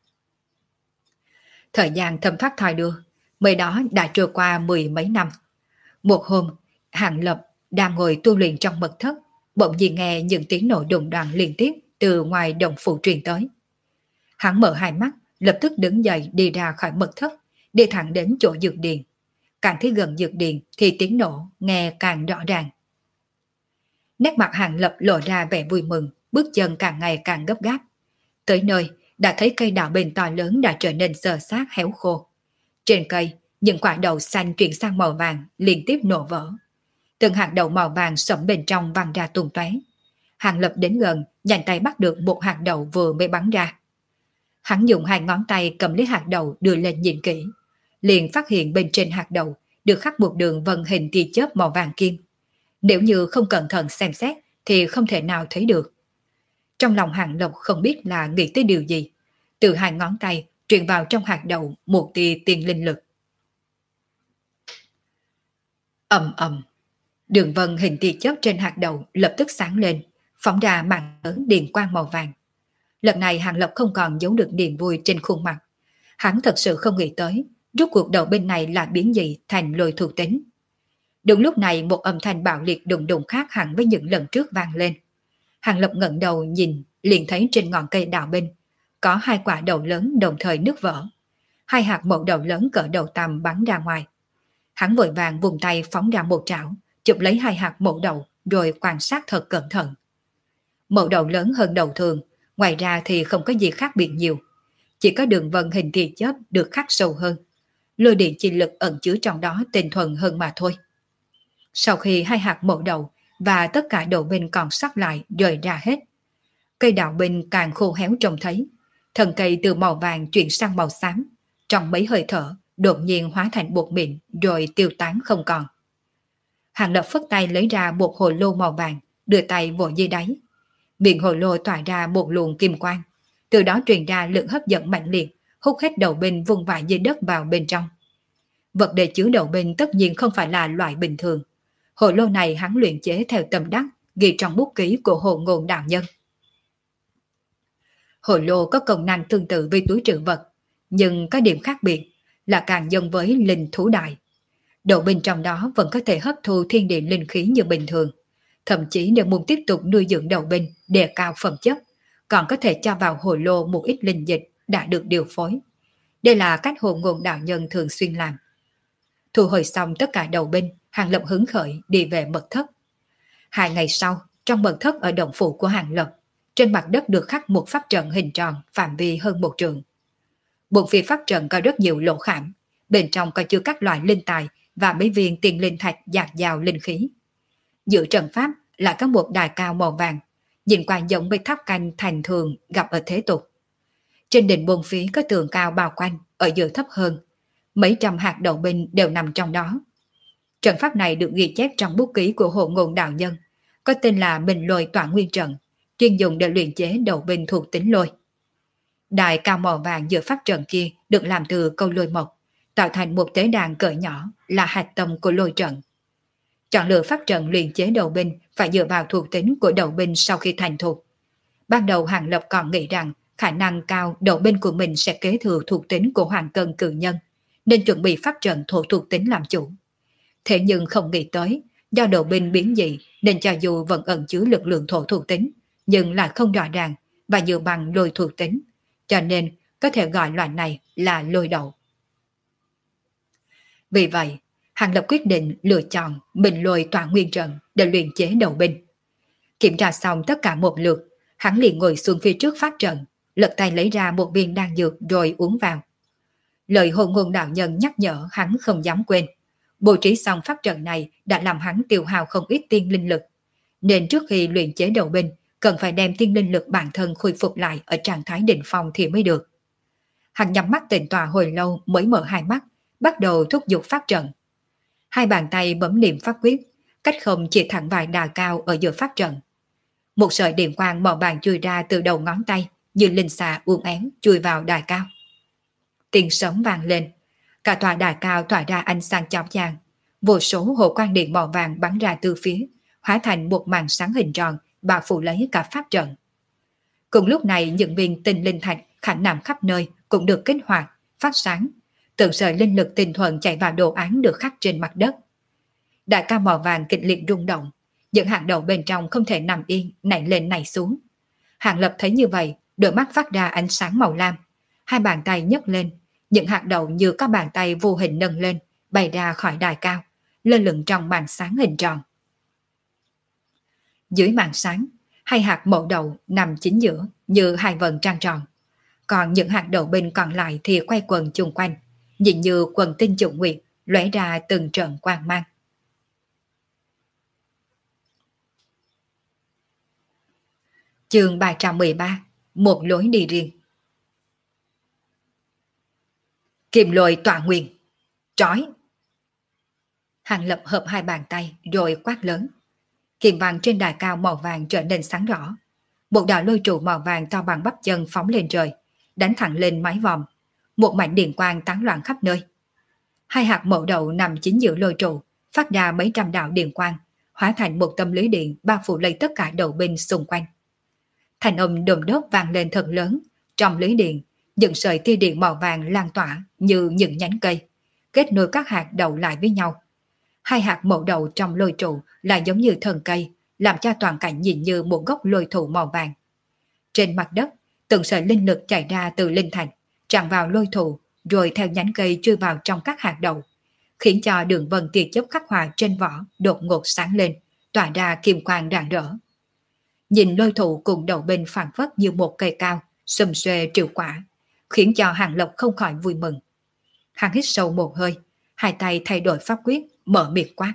Thời gian thấm thoát thoi đưa, mới đó đã trôi qua mười mấy năm. Một hôm, Hàng Lập đang ngồi tu luyện trong mật thất, bỗng nhiên nghe những tiếng nổ đùng đoàng liên tiếp từ ngoài động phủ truyền tới. Hắn mở hai mắt, lập tức đứng dậy đi ra khỏi mật thất, đi thẳng đến chỗ dược điền. Càng thấy gần dược điền thì tiếng nổ nghe càng rõ ràng. Nét mặt Hàng Lập lộ ra vẻ vui mừng, bước chân càng ngày càng gấp gáp. Tới nơi, đã thấy cây đạo bên to lớn đã trở nên sờ sát héo khô. Trên cây, những quả đậu xanh chuyển sang màu vàng liên tiếp nổ vỡ. Từng hạt đậu màu vàng sẫm bên trong văng ra tung tóe. Hàng Lập đến gần, nhanh tay bắt được một hạt đậu vừa mới bắn ra. Hắn dùng hai ngón tay cầm lấy hạt đậu đưa lên nhìn kỹ, liền phát hiện bên trên hạt đậu được khắc một đường vân hình tia chớp màu vàng kim. Nếu như không cẩn thận xem xét thì không thể nào thấy được. Trong lòng Hàng Lập không biết là nghĩ tới điều gì. Từ hai ngón tay truyền vào trong hạt đậu một tia tiền linh lực. Ầm ầm, đường vân hình tia chớp trên hạt đậu lập tức sáng lên, phóng ra màn lớn điện quang màu vàng. Lần này Hàng Lập không còn giấu được niềm vui trên khuôn mặt. Hắn thật sự không nghĩ tới, rốt cuộc đầu bên này là biến gì thành lôi thuộc tính. Đúng lúc này một âm thanh bạo liệt đùng đùng khác hẳn với những lần trước vang lên. Hàng Lập ngẩng đầu nhìn, liền thấy trên ngọn cây đạo bên có hai quả đậu lớn đồng thời nứt vỡ. Hai hạt mậu đậu lớn cỡ đầu tằm bắn ra ngoài. Hắn vội vàng vùng tay phóng ra một trảo, chụp lấy hai hạt mậu đậu rồi quan sát thật cẩn thận. Mậu đậu lớn hơn đầu thường, ngoài ra thì không có gì khác biệt nhiều. Chỉ có đường vân hình tia chớp được khắc sâu hơn. Lôi điện chi lực ẩn chứa trong đó tinh thuần hơn mà thôi. Sau khi hai hạt mậu đậu và tất cả đậu bên còn sót lại rời ra hết, cây đạo bên càng khô héo trông thấy. Thân cây từ màu vàng chuyển sang màu xám, trong mấy hơi thở đột nhiên hóa thành bột mịn rồi tiêu tán không còn. Hàng Lập phất tay lấy ra một hồ lô màu vàng, đưa tay vội dưới đáy. Miệng hồ lô tỏa ra một luồng kim quang, từ đó truyền ra lực hấp dẫn mạnh liệt, hút hết đầu bên vùng vãi dưới đất vào bên trong. Vật để chứa đầu bên tất nhiên không phải là loại bình thường. Hồ lô này hắn luyện chế theo tâm đắc, ghi trong bút ký của Hồ Ngôn đạo nhân. Hồ lô có công năng tương tự với túi trữ vật, nhưng có điểm khác biệt là càng giống với linh thú đại. Đầu bên trong đó vẫn có thể hấp thu thiên địa linh khí như bình thường. Thậm chí nếu muốn tiếp tục nuôi dưỡng đầu bên đề cao phẩm chất, còn có thể cho vào hồ lô một ít linh dịch đã được điều phối. Đây là cách Hồ Ngôn đạo nhân thường xuyên làm. Thu hồi xong tất cả đầu bên, Hàng Lập hứng khởi đi về mật thất. Hai ngày sau, trong mật thất ở động phủ của Hàng Lập, trên mặt đất được khắc một pháp trận hình tròn phạm vi hơn một trượng. Bốn phía pháp trận có rất nhiều lỗ khảm, bên trong có chứa các loại linh tài và mấy viên tiền linh thạch dạt dào linh khí. Giữa trận pháp là có một đài cao màu vàng, nhìn qua giống với tháp canh thành thường gặp ở thế tục. Trên đỉnh bốn phía có tường cao bao quanh, ở giữa thấp hơn. Mấy trăm hạt đậu binh đều nằm trong đó. Trận pháp này được ghi chép trong bút ký của Hồ Ngôn đạo nhân, có tên là Minh Lôi Tỏa Nguyên Trận, chuyên dùng để luyện chế đậu binh thuộc tính lôi. Đài cao màu vàng giữa pháp trận kia được làm từ câu lôi mộc, tạo thành một tế đàn cỡ nhỏ là hạt tâm của lôi trận. Chọn lựa pháp trận luyện chế đầu binh phải dựa vào thuộc tính của đầu binh sau khi thành thục. Ban đầu Hàng Lập còn nghĩ rằng khả năng cao đầu binh của mình sẽ kế thừa thuộc tính của Hoàng Cân Cự Nhân, nên chuẩn bị pháp trận thổ thuộc tính làm chủ. Thế nhưng không nghĩ tới, do đầu binh biến dị nên cho dù vẫn ẩn chứa lực lượng thổ thuộc tính, nhưng lại không rõ ràng và dựa bằng lôi thuộc tính, cho nên có thể gọi loại này là lôi đậu. Vì vậy, Hàng Lập quyết định lựa chọn mình lôi tỏa nguyên trận để luyện chế đầu binh. Kiểm tra xong tất cả một lượt, hắn liền ngồi xuống phía trước pháp trận, lật tay lấy ra một viên đan dược rồi uống vào. Lời hồn ngôn đạo nhân nhắc nhở hắn không dám quên. Bố trí xong pháp trận này đã làm hắn tiêu hao không ít tiên linh lực, nên trước khi luyện chế đầu binh cần phải đem tiên linh lực bản thân khôi phục lại ở trạng thái đỉnh phong thì mới được. Hắn nhắm mắt tĩnh tọa hồi lâu mới mở hai mắt, bắt đầu thúc giục pháp trận. Hai bàn tay bấm niệm pháp quyết, cách không chỉ thẳng vài đà cao ở giữa pháp trận. Một sợi điện quang màu vàng chui ra từ đầu ngón tay, như linh xà uốn éo chui vào đài cao. Tiếng sấm vang lên, cả tòa đài cao tỏa ra ánh sáng chói chang, vô số hồ quang điện màu vàng bắn ra từ phía, hóa thành một màn sáng hình tròn bao phủ lấy cả pháp trận. Cùng lúc này những viên tinh linh thạch khảm nạm khắp nơi cũng được kích hoạt, phát sáng, từng sợi linh lực tinh thuần chạy vào đồ án được khắc trên mặt đất. Đại cao màu vàng kịch liệt rung động, những hạt đậu bên trong không thể nằm yên, nảy lên nảy xuống. Hàng Lập thấy như vậy, đôi mắt phát ra ánh sáng màu lam, hai bàn tay nhấc lên, những hạt đậu như các bàn tay vô hình nâng lên, bay ra khỏi đài cao, lơ lửng trong màn sáng hình tròn. Dưới màn sáng, hai hạt mẫu đậu nằm chính giữa như hai vầng trăng tròn, còn những hạt đậu bên còn lại thì quay quần chung quanh, nhìn như quần tinh trùng nguyệt, lóe ra từng trận quang mang. Chương ba trăm mười ba, một lối đi riêng. Kim lôi tỏa nguyên, trói. Hàng Lập hợp hai bàn tay rồi quát lớn. Kim vàng trên đài cao màu vàng trở nên sáng rõ. Một đạo lôi trụ màu vàng to bằng bắp chân phóng lên trời, đánh thẳng lên mái vòm. Một mảnh điện quang tán loạn khắp nơi. Hai hạt mẫu đậu nằm chính giữa lôi trụ, phát ra mấy trăm đạo điện quang, hóa thành một tâm lưới điện bao phủ lấy tất cả đầu binh xung quanh. Thành âm đùm đốt vang lên thật lớn, trong lưới điện, những sợi tia điện màu vàng lan tỏa như những nhánh cây, kết nối các hạt đậu lại với nhau. Hai hạt mẫu đậu trong lôi trụ là giống như thân cây, làm cho toàn cảnh nhìn như một gốc lôi thụ màu vàng. Trên mặt đất, từng sợi linh lực chảy ra từ linh thạch, tràn vào lôi thụ, rồi theo nhánh cây chui vào trong các hạt đậu, khiến cho đường vân tia chớp khắc họa trên vỏ đột ngột sáng lên, tỏa ra kim quang rạng rỡ. Nhìn lôi thụ cùng đầu bên phảng phất như một cây cao, xum xuê triệu quả, khiến cho Hàng Lập không khỏi vui mừng. Hắn hít sâu một hơi, hai tay thay đổi pháp quyết, mở miệng quát.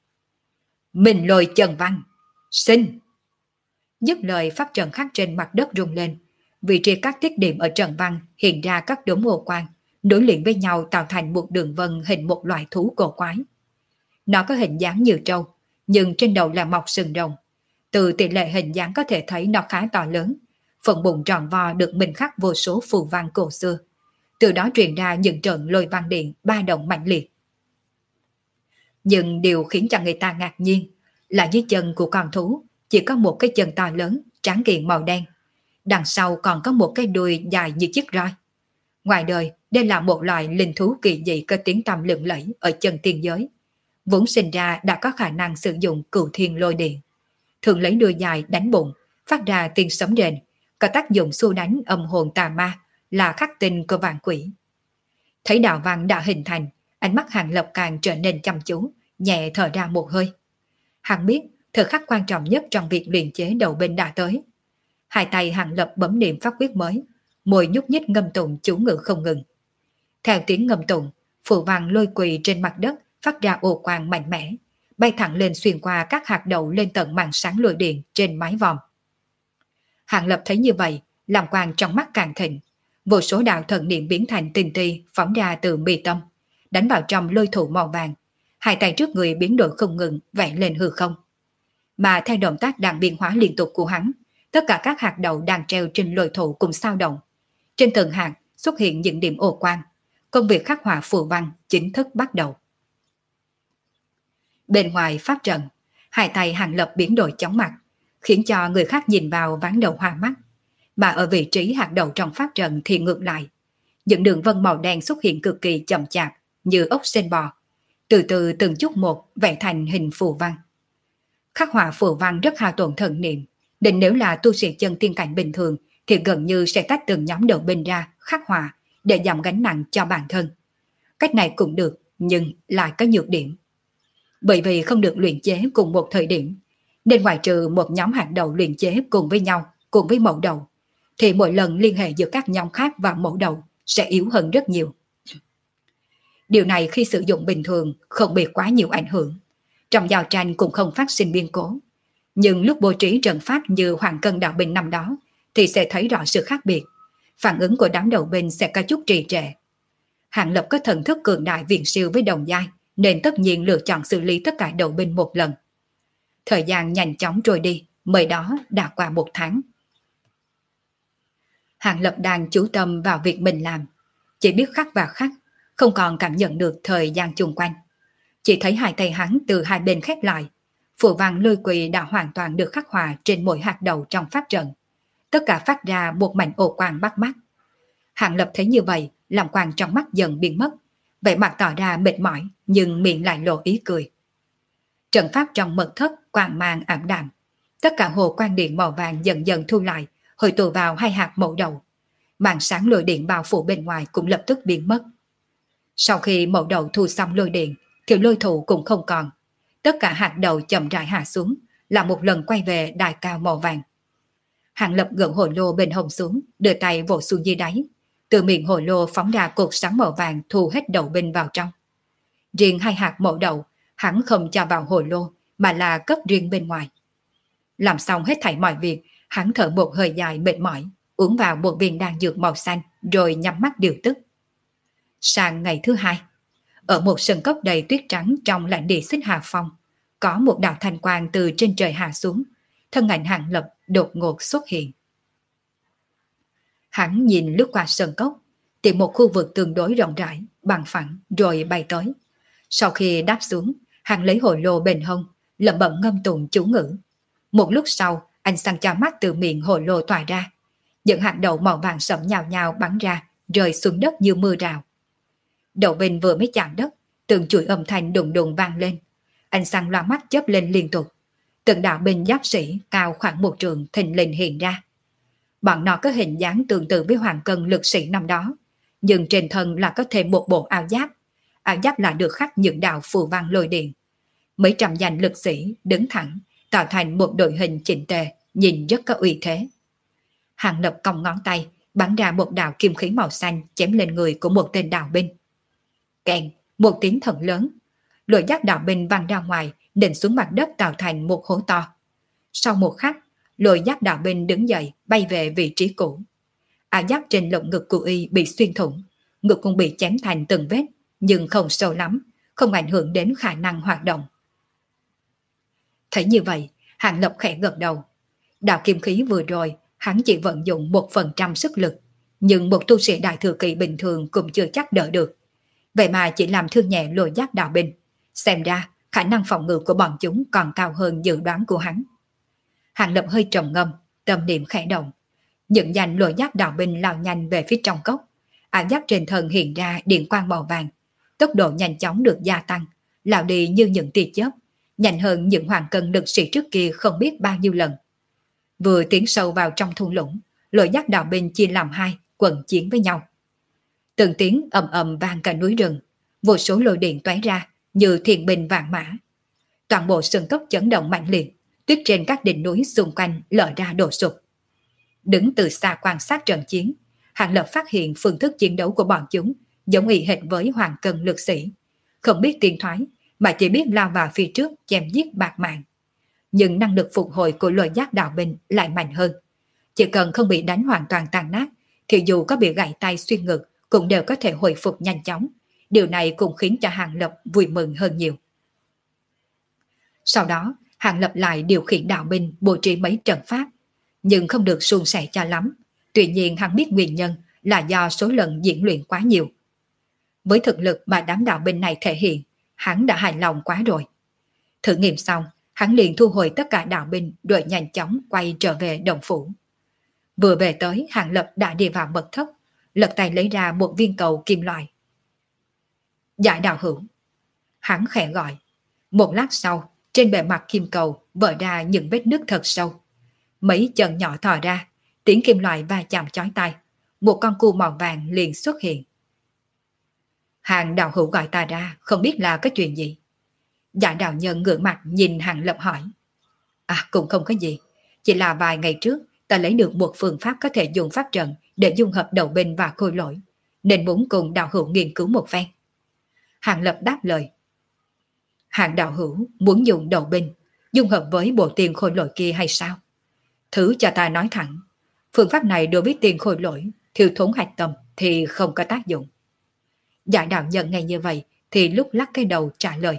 Mình lôi Trần Văn, xin! Dứt lời pháp trận khắc trên mặt đất rung lên, vị trí các tiết điểm ở Trần Văn hiện ra các đốm hồ quang, nối liền với nhau tạo thành một đường vân hình một loại thú cổ quái. Nó có hình dáng như trâu, nhưng trên đầu là mọc sừng rồng. Từ tỷ lệ hình dáng có thể thấy nó khá to lớn, phần bụng tròn vo được minh khắc vô số phù văn cổ xưa. Từ đó truyền ra những trận lôi văn điện ba động mạnh liệt. Nhưng điều khiến cho người ta ngạc nhiên là dưới chân của con thú chỉ có một cái chân to lớn, tráng kiện màu đen. Đằng sau còn có một cái đuôi dài như chiếc roi. Ngoài đời, đây là một loài linh thú kỳ dị có tiếng tăm lừng lẫy ở chân tiên giới. Vốn sinh ra đã có khả năng sử dụng cửu thiên lôi điện. Thường lấy đuôi dài đánh bụng, phát ra tiếng sấm rền, có tác dụng xua đánh âm hồn tà ma, là khắc tinh của vạn quỷ. Thấy đạo văn đã hình thành, ánh mắt Hàng Lập càng trở nên chăm chú, nhẹ thở ra một hơi. Hắn biết thời khắc quan trọng nhất trong việc luyện chế đầu binh đã tới. Hai tay Hàng Lập bấm niệm pháp quyết mới, môi nhúc nhích ngâm tụng chú ngữ không ngừng. Theo tiếng ngâm tụng, phù văn lôi quỳ trên mặt đất phát ra ồ quang mạnh mẽ, bay thẳng lên xuyên qua các hạt đậu lên tận màn sáng lôi điện trên mái vòm. Hàng Lập thấy như vậy, làm quang trong mắt càng thịnh, vô số đạo thần niệm biến thành tinh ti phóng ra từ mi tâm, đánh vào trong lôi thủ màu vàng. Hai tay trước người biến đổi không ngừng, vẽ lên hư không. Mà theo động tác đang biến hóa liên tục của hắn, tất cả các hạt đậu đang treo trên lôi thủ cùng sao động. Trên từng hạt xuất hiện những điểm ô quang. Công việc khắc họa phù văn chính thức bắt đầu. Bên ngoài pháp trận, hai tay Hàng Lập biến đổi chóng mặt, khiến cho người khác nhìn vào ván đầu hoa mắt. Mà ở vị trí hạt đầu trong pháp trận thì ngược lại. Những đường vân màu đen xuất hiện cực kỳ chậm chạp như ốc sên bò, từ từ từng chút một vẽ thành hình phù văn. Khắc họa phù văn rất hao tổn thần niệm, nên nếu là tu sĩ chân tiên cảnh bình thường thì gần như sẽ tách từng nhóm đầu binh ra khắc họa để giảm gánh nặng cho bản thân. Cách này cũng được, nhưng lại có nhược điểm. Bởi vì không được luyện chế cùng một thời điểm, nên ngoại trừ một nhóm hạt đầu luyện chế cùng với nhau, cùng với mẫu đầu, thì mỗi lần liên hệ giữa các nhóm khác và mẫu đầu sẽ yếu hơn rất nhiều. Điều này khi sử dụng bình thường không bị quá nhiều ảnh hưởng, trong giao tranh cũng không phát sinh biến cố. Nhưng lúc bố trí trận pháp như Hoàng Cân đạo binh năm đó thì sẽ thấy rõ sự khác biệt. Phản ứng của đám đầu binh sẽ có chút trì trệ. Hàng Lập có thần thức cường đại viễn siêu với đồng giai, nên tất nhiên lựa chọn xử lý tất cả đầu binh một lần. Thời gian nhanh chóng trôi đi, mới đó đã qua một tháng. Hàng Lập đang chú tâm vào việc mình làm, chỉ biết khắc và khắc, không còn cảm nhận được thời gian chung quanh. Chỉ thấy hai tay hắn từ hai bên khép lại, phù văn lôi quỳ đã hoàn toàn được khắc họa trên mỗi hạt đầu trong pháp trận. Tất cả phát ra một mảnh ô quang bắt mắt. Hàng Lập thấy như vậy, làm quang trong mắt dần biến mất, vẻ mặt tỏ ra mệt mỏi, nhưng miệng lại lộ ý cười. Trận pháp trong mật thất quang mang ảm đạm, tất cả hồ quang điện màu vàng dần dần thu lại, hội tụ vào hai hạt mẫu đầu. Màn sáng lôi điện bao phủ bên ngoài cũng lập tức biến mất. Sau khi mẫu đầu thu xong lôi điện, thì lôi thủ cũng không còn. Tất cả hạt đầu chậm rãi hạ xuống, là một lần quay về đài cao màu vàng. Hàng Lập gỡ hồ lô bên hông xuống, đưa tay vỗ xuống dưới đáy. Từ miệng hồ lô phóng ra cột sáng màu vàng thu hết đầu binh vào trong. Riêng hai hạt mẫu đầu, hắn không cho vào hồ lô, mà là cất riêng bên ngoài. Làm xong hết thảy mọi việc, hắn thở một hơi dài mệt mỏi, uống vào một viên đan dược màu xanh, rồi nhắm mắt điều tức. Sang ngày thứ hai, ở một sân cốc đầy tuyết trắng trong lãnh địa Xích Hà Phong, có một đạo thanh quang từ trên trời hạ xuống, thân ảnh Hàng Lập đột ngột xuất hiện. Hắn nhìn lướt qua sân cốc, tìm một khu vực tương đối rộng rãi, bằng phẳng, rồi bay tới. Sau khi đáp xuống, hắn lấy hồ lô bên hông, lẩm bẩm ngâm tụng chú ngữ. Một lúc sau, ánh sáng cho mắt từ miệng hồ lô tỏa ra. Những hạt đậu màu vàng sẫm nhào nhào bắn ra, rơi xuống đất như mưa rào. Đậu bên vừa mới chạm đất, từng chuỗi âm thanh đùng đùng vang lên. Ánh sáng loa mắt chớp lên liên tục. Từng đạo binh giáp sĩ cao khoảng một trường thình lình hiện ra. Bọn nó có hình dáng tương tự với Hoàng Cân lực sĩ năm đó, nhưng trên thân là có thêm một bộ áo giáp. Áo giáp là được khắc những đạo phù văn lôi điện. Mấy trăm danh lực sĩ đứng thẳng, tạo thành một đội hình chỉnh tề, nhìn rất có uy thế. Hàng Lập cong ngón tay, bắn ra một đạo kim khí màu xanh chém lên người của một tên đạo binh. Kèn, một tiếng thật lớn, lôi giác đạo binh văng ra ngoài, định xuống mặt đất tạo thành một hố to. Sau một khắc, lôi giác đạo binh đứng dậy, bay về vị trí cũ. Áo giáp trên lồng ngực của y bị xuyên thủng, ngực cũng bị chém thành từng vết, nhưng không sâu lắm, không ảnh hưởng đến khả năng hoạt động. Thấy như vậy, Hàng Lập khẽ gật đầu. Đạo kim khí vừa rồi, hắn chỉ vận dụng một phần trăm sức lực, nhưng một tu sĩ đại thừa kỳ bình thường cũng chưa chắc đỡ được. Vậy mà chỉ làm thương nhẹ lôi giác đạo binh. Xem ra, khả năng phòng ngự của bọn chúng còn cao hơn dự đoán của hắn. Hàng Lập hơi trầm ngâm, tâm niệm khẽ động. Những danh lôi giác đạo binh lao nhanh về phía trong cốc. Áo giáp trên thân hiện ra điện quang màu vàng. Tốc độ nhanh chóng được gia tăng, lao đi như những tia chớp, nhanh hơn những Hoàng Cân lực sĩ trước kia không biết bao nhiêu lần. Vừa tiến sâu vào trong thung lũng, lôi giác đạo binh chia làm hai, quần chiến với nhau. Từng tiếng ầm ầm vang cả núi rừng, vô số lôi điện tóe ra như thiên binh vạn mã. Toàn bộ sườn cốc chấn động mạnh liệt, tuyết trên các đỉnh núi xung quanh lở ra đổ sụp. Đứng từ xa quan sát trận chiến, Hàng Lập phát hiện phương thức chiến đấu của bọn chúng giống y hệt với Hoàng Cân lực sĩ, không biết tiến thoái mà chỉ biết lao vào phía trước chém giết bạt mạng. Nhưng năng lực phục hồi của lôi giác đạo binh lại mạnh hơn. Chỉ cần không bị đánh hoàn toàn tàn nát, thì dù có bị gãy tay xuyên ngực cũng đều có thể hồi phục nhanh chóng. Điều này cũng khiến cho Hàng Lập vui mừng hơn nhiều. Sau đó, Hàng Lập lại điều khiển đạo binh bố trí mấy trận pháp, nhưng không được suôn sẻ cho lắm. Tuy nhiên hắn biết nguyên nhân là do số lần diễn luyện quá nhiều. Với thực lực mà đám đạo binh này thể hiện, hắn đã hài lòng quá rồi. Thử nghiệm xong, hắn liền thu hồi tất cả đạo binh rồi nhanh chóng quay trở về động phủ. Vừa về tới, Hàng Lập đã đi vào mật thất, lật tay lấy ra một viên cầu kim loại. Giải đạo hữu. Hắn khẽ gọi. Một lát sau, trên bề mặt kim cầu vỡ ra những vết nứt thật sâu. Mấy chân nhỏ thò ra, tiếng kim loại va chạm chói tai. Một con cua màu vàng liền xuất hiện. Hàng đạo hữu gọi ta ra, không biết là cái chuyện gì. Giải đạo nhân ngửa mặt nhìn Hàng Lập hỏi. À, cũng không có gì. Chỉ là vài ngày trước, ta lấy được một phương pháp có thể dùng pháp trận để dung hợp đầu binh và khôi lỗi, nên muốn cùng đạo hữu nghiên cứu một phen. Hàng Lập đáp lời. Hàng đạo hữu muốn dùng đầu binh dung hợp với bộ tiền khôi lỗi kia hay sao? Thứ cho ta nói thẳng, phương pháp này đối với tiền khôi lỗi thiếu thốn hạch tâm thì không có tác dụng. Giải đạo nhân nghe như vậy thì lúc lắc cái đầu trả lời.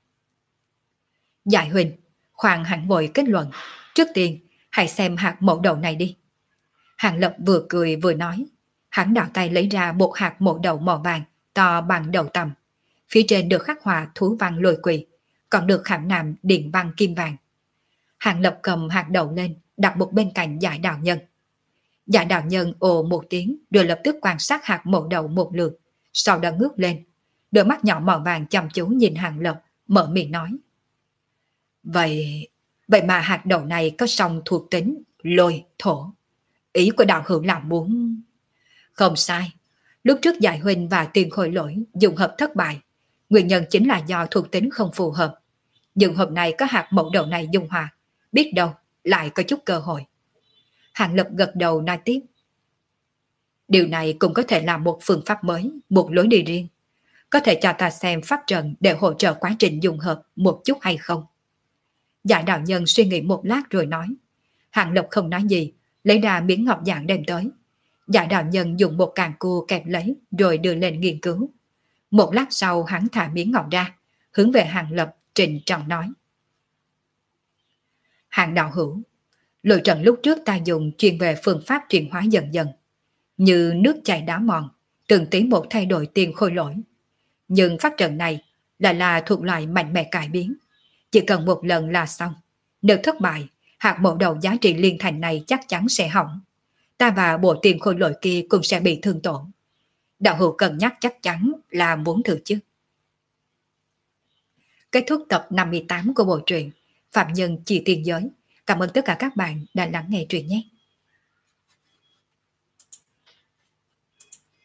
Giải huynh, khoan hẳn vội kết luận, trước tiên hãy xem hạt mẫu đầu này đi. Hàng Lập vừa cười vừa nói, hắn đào tay lấy ra một hạt mẫu đầu màu vàng to bằng đầu tầm, phía trên được khắc họa thú văn lôi quỷ, còn được khảm nạm điện văn kim vàng. Hàng Lập cầm hạt đầu lên, đặt một bên cạnh giải đạo nhân. Giải đạo nhân ồ một tiếng rồi lập tức quan sát hạt mẫu đầu một lượt, sau đó ngước lên, đôi mắt nhỏ màu vàng chăm chú nhìn Hàng Lập, mở miệng nói. Vậy, vậy mà hạt đầu này có song thuộc tính lôi, thổ. Ý của đạo hữu là muốn... Không sai, lúc trước Giải huynh và tiền khôi lỗi dùng hợp thất bại, nguyên nhân chính là do thuộc tính không phù hợp. Nhưng hôm nay có hạt mẫu đầu này dung hòa, biết đâu lại có chút cơ hội. Hàng Lập gật đầu nói tiếp. Điều này cũng có thể là một phương pháp mới, một lối đi riêng. Có thể cho ta xem pháp trận để hỗ trợ quá trình dung hợp một chút hay không? Giải đạo nhân suy nghĩ một lát rồi nói. Hàng Lập không nói gì, lấy ra miếng ngọc dạng đem tới. Giải đạo nhân dùng một càng cua kẹp lấy rồi đưa lên nghiên cứu. Một lát sau hắn thả miếng ngọc ra, hướng về Hàng Lập trịnh trọng nói. Hàng đạo hữu, lôi trận lúc trước ta dùng chuyên về phương pháp chuyển hóa dần dần, như nước chảy đá mòn, từng tí một thay đổi tiền khôi lỗi. Nhưng pháp trận này lại là thuộc loại mạnh mẽ cải biến, chỉ cần một lần là xong. Nếu thất bại, hạt mẫu đầu giá trị liên thành này chắc chắn sẽ hỏng. Ta và bộ tiền khôi lỗi kia cũng sẽ bị thương tổn. Đạo hữu cân nhắc chắc chắn là muốn thử chứ. Kết thúc tập năm mươi tám của bộ truyện Phạm Nhân Chi Tiên Giới. Cảm ơn tất cả các bạn đã lắng nghe truyện nhé.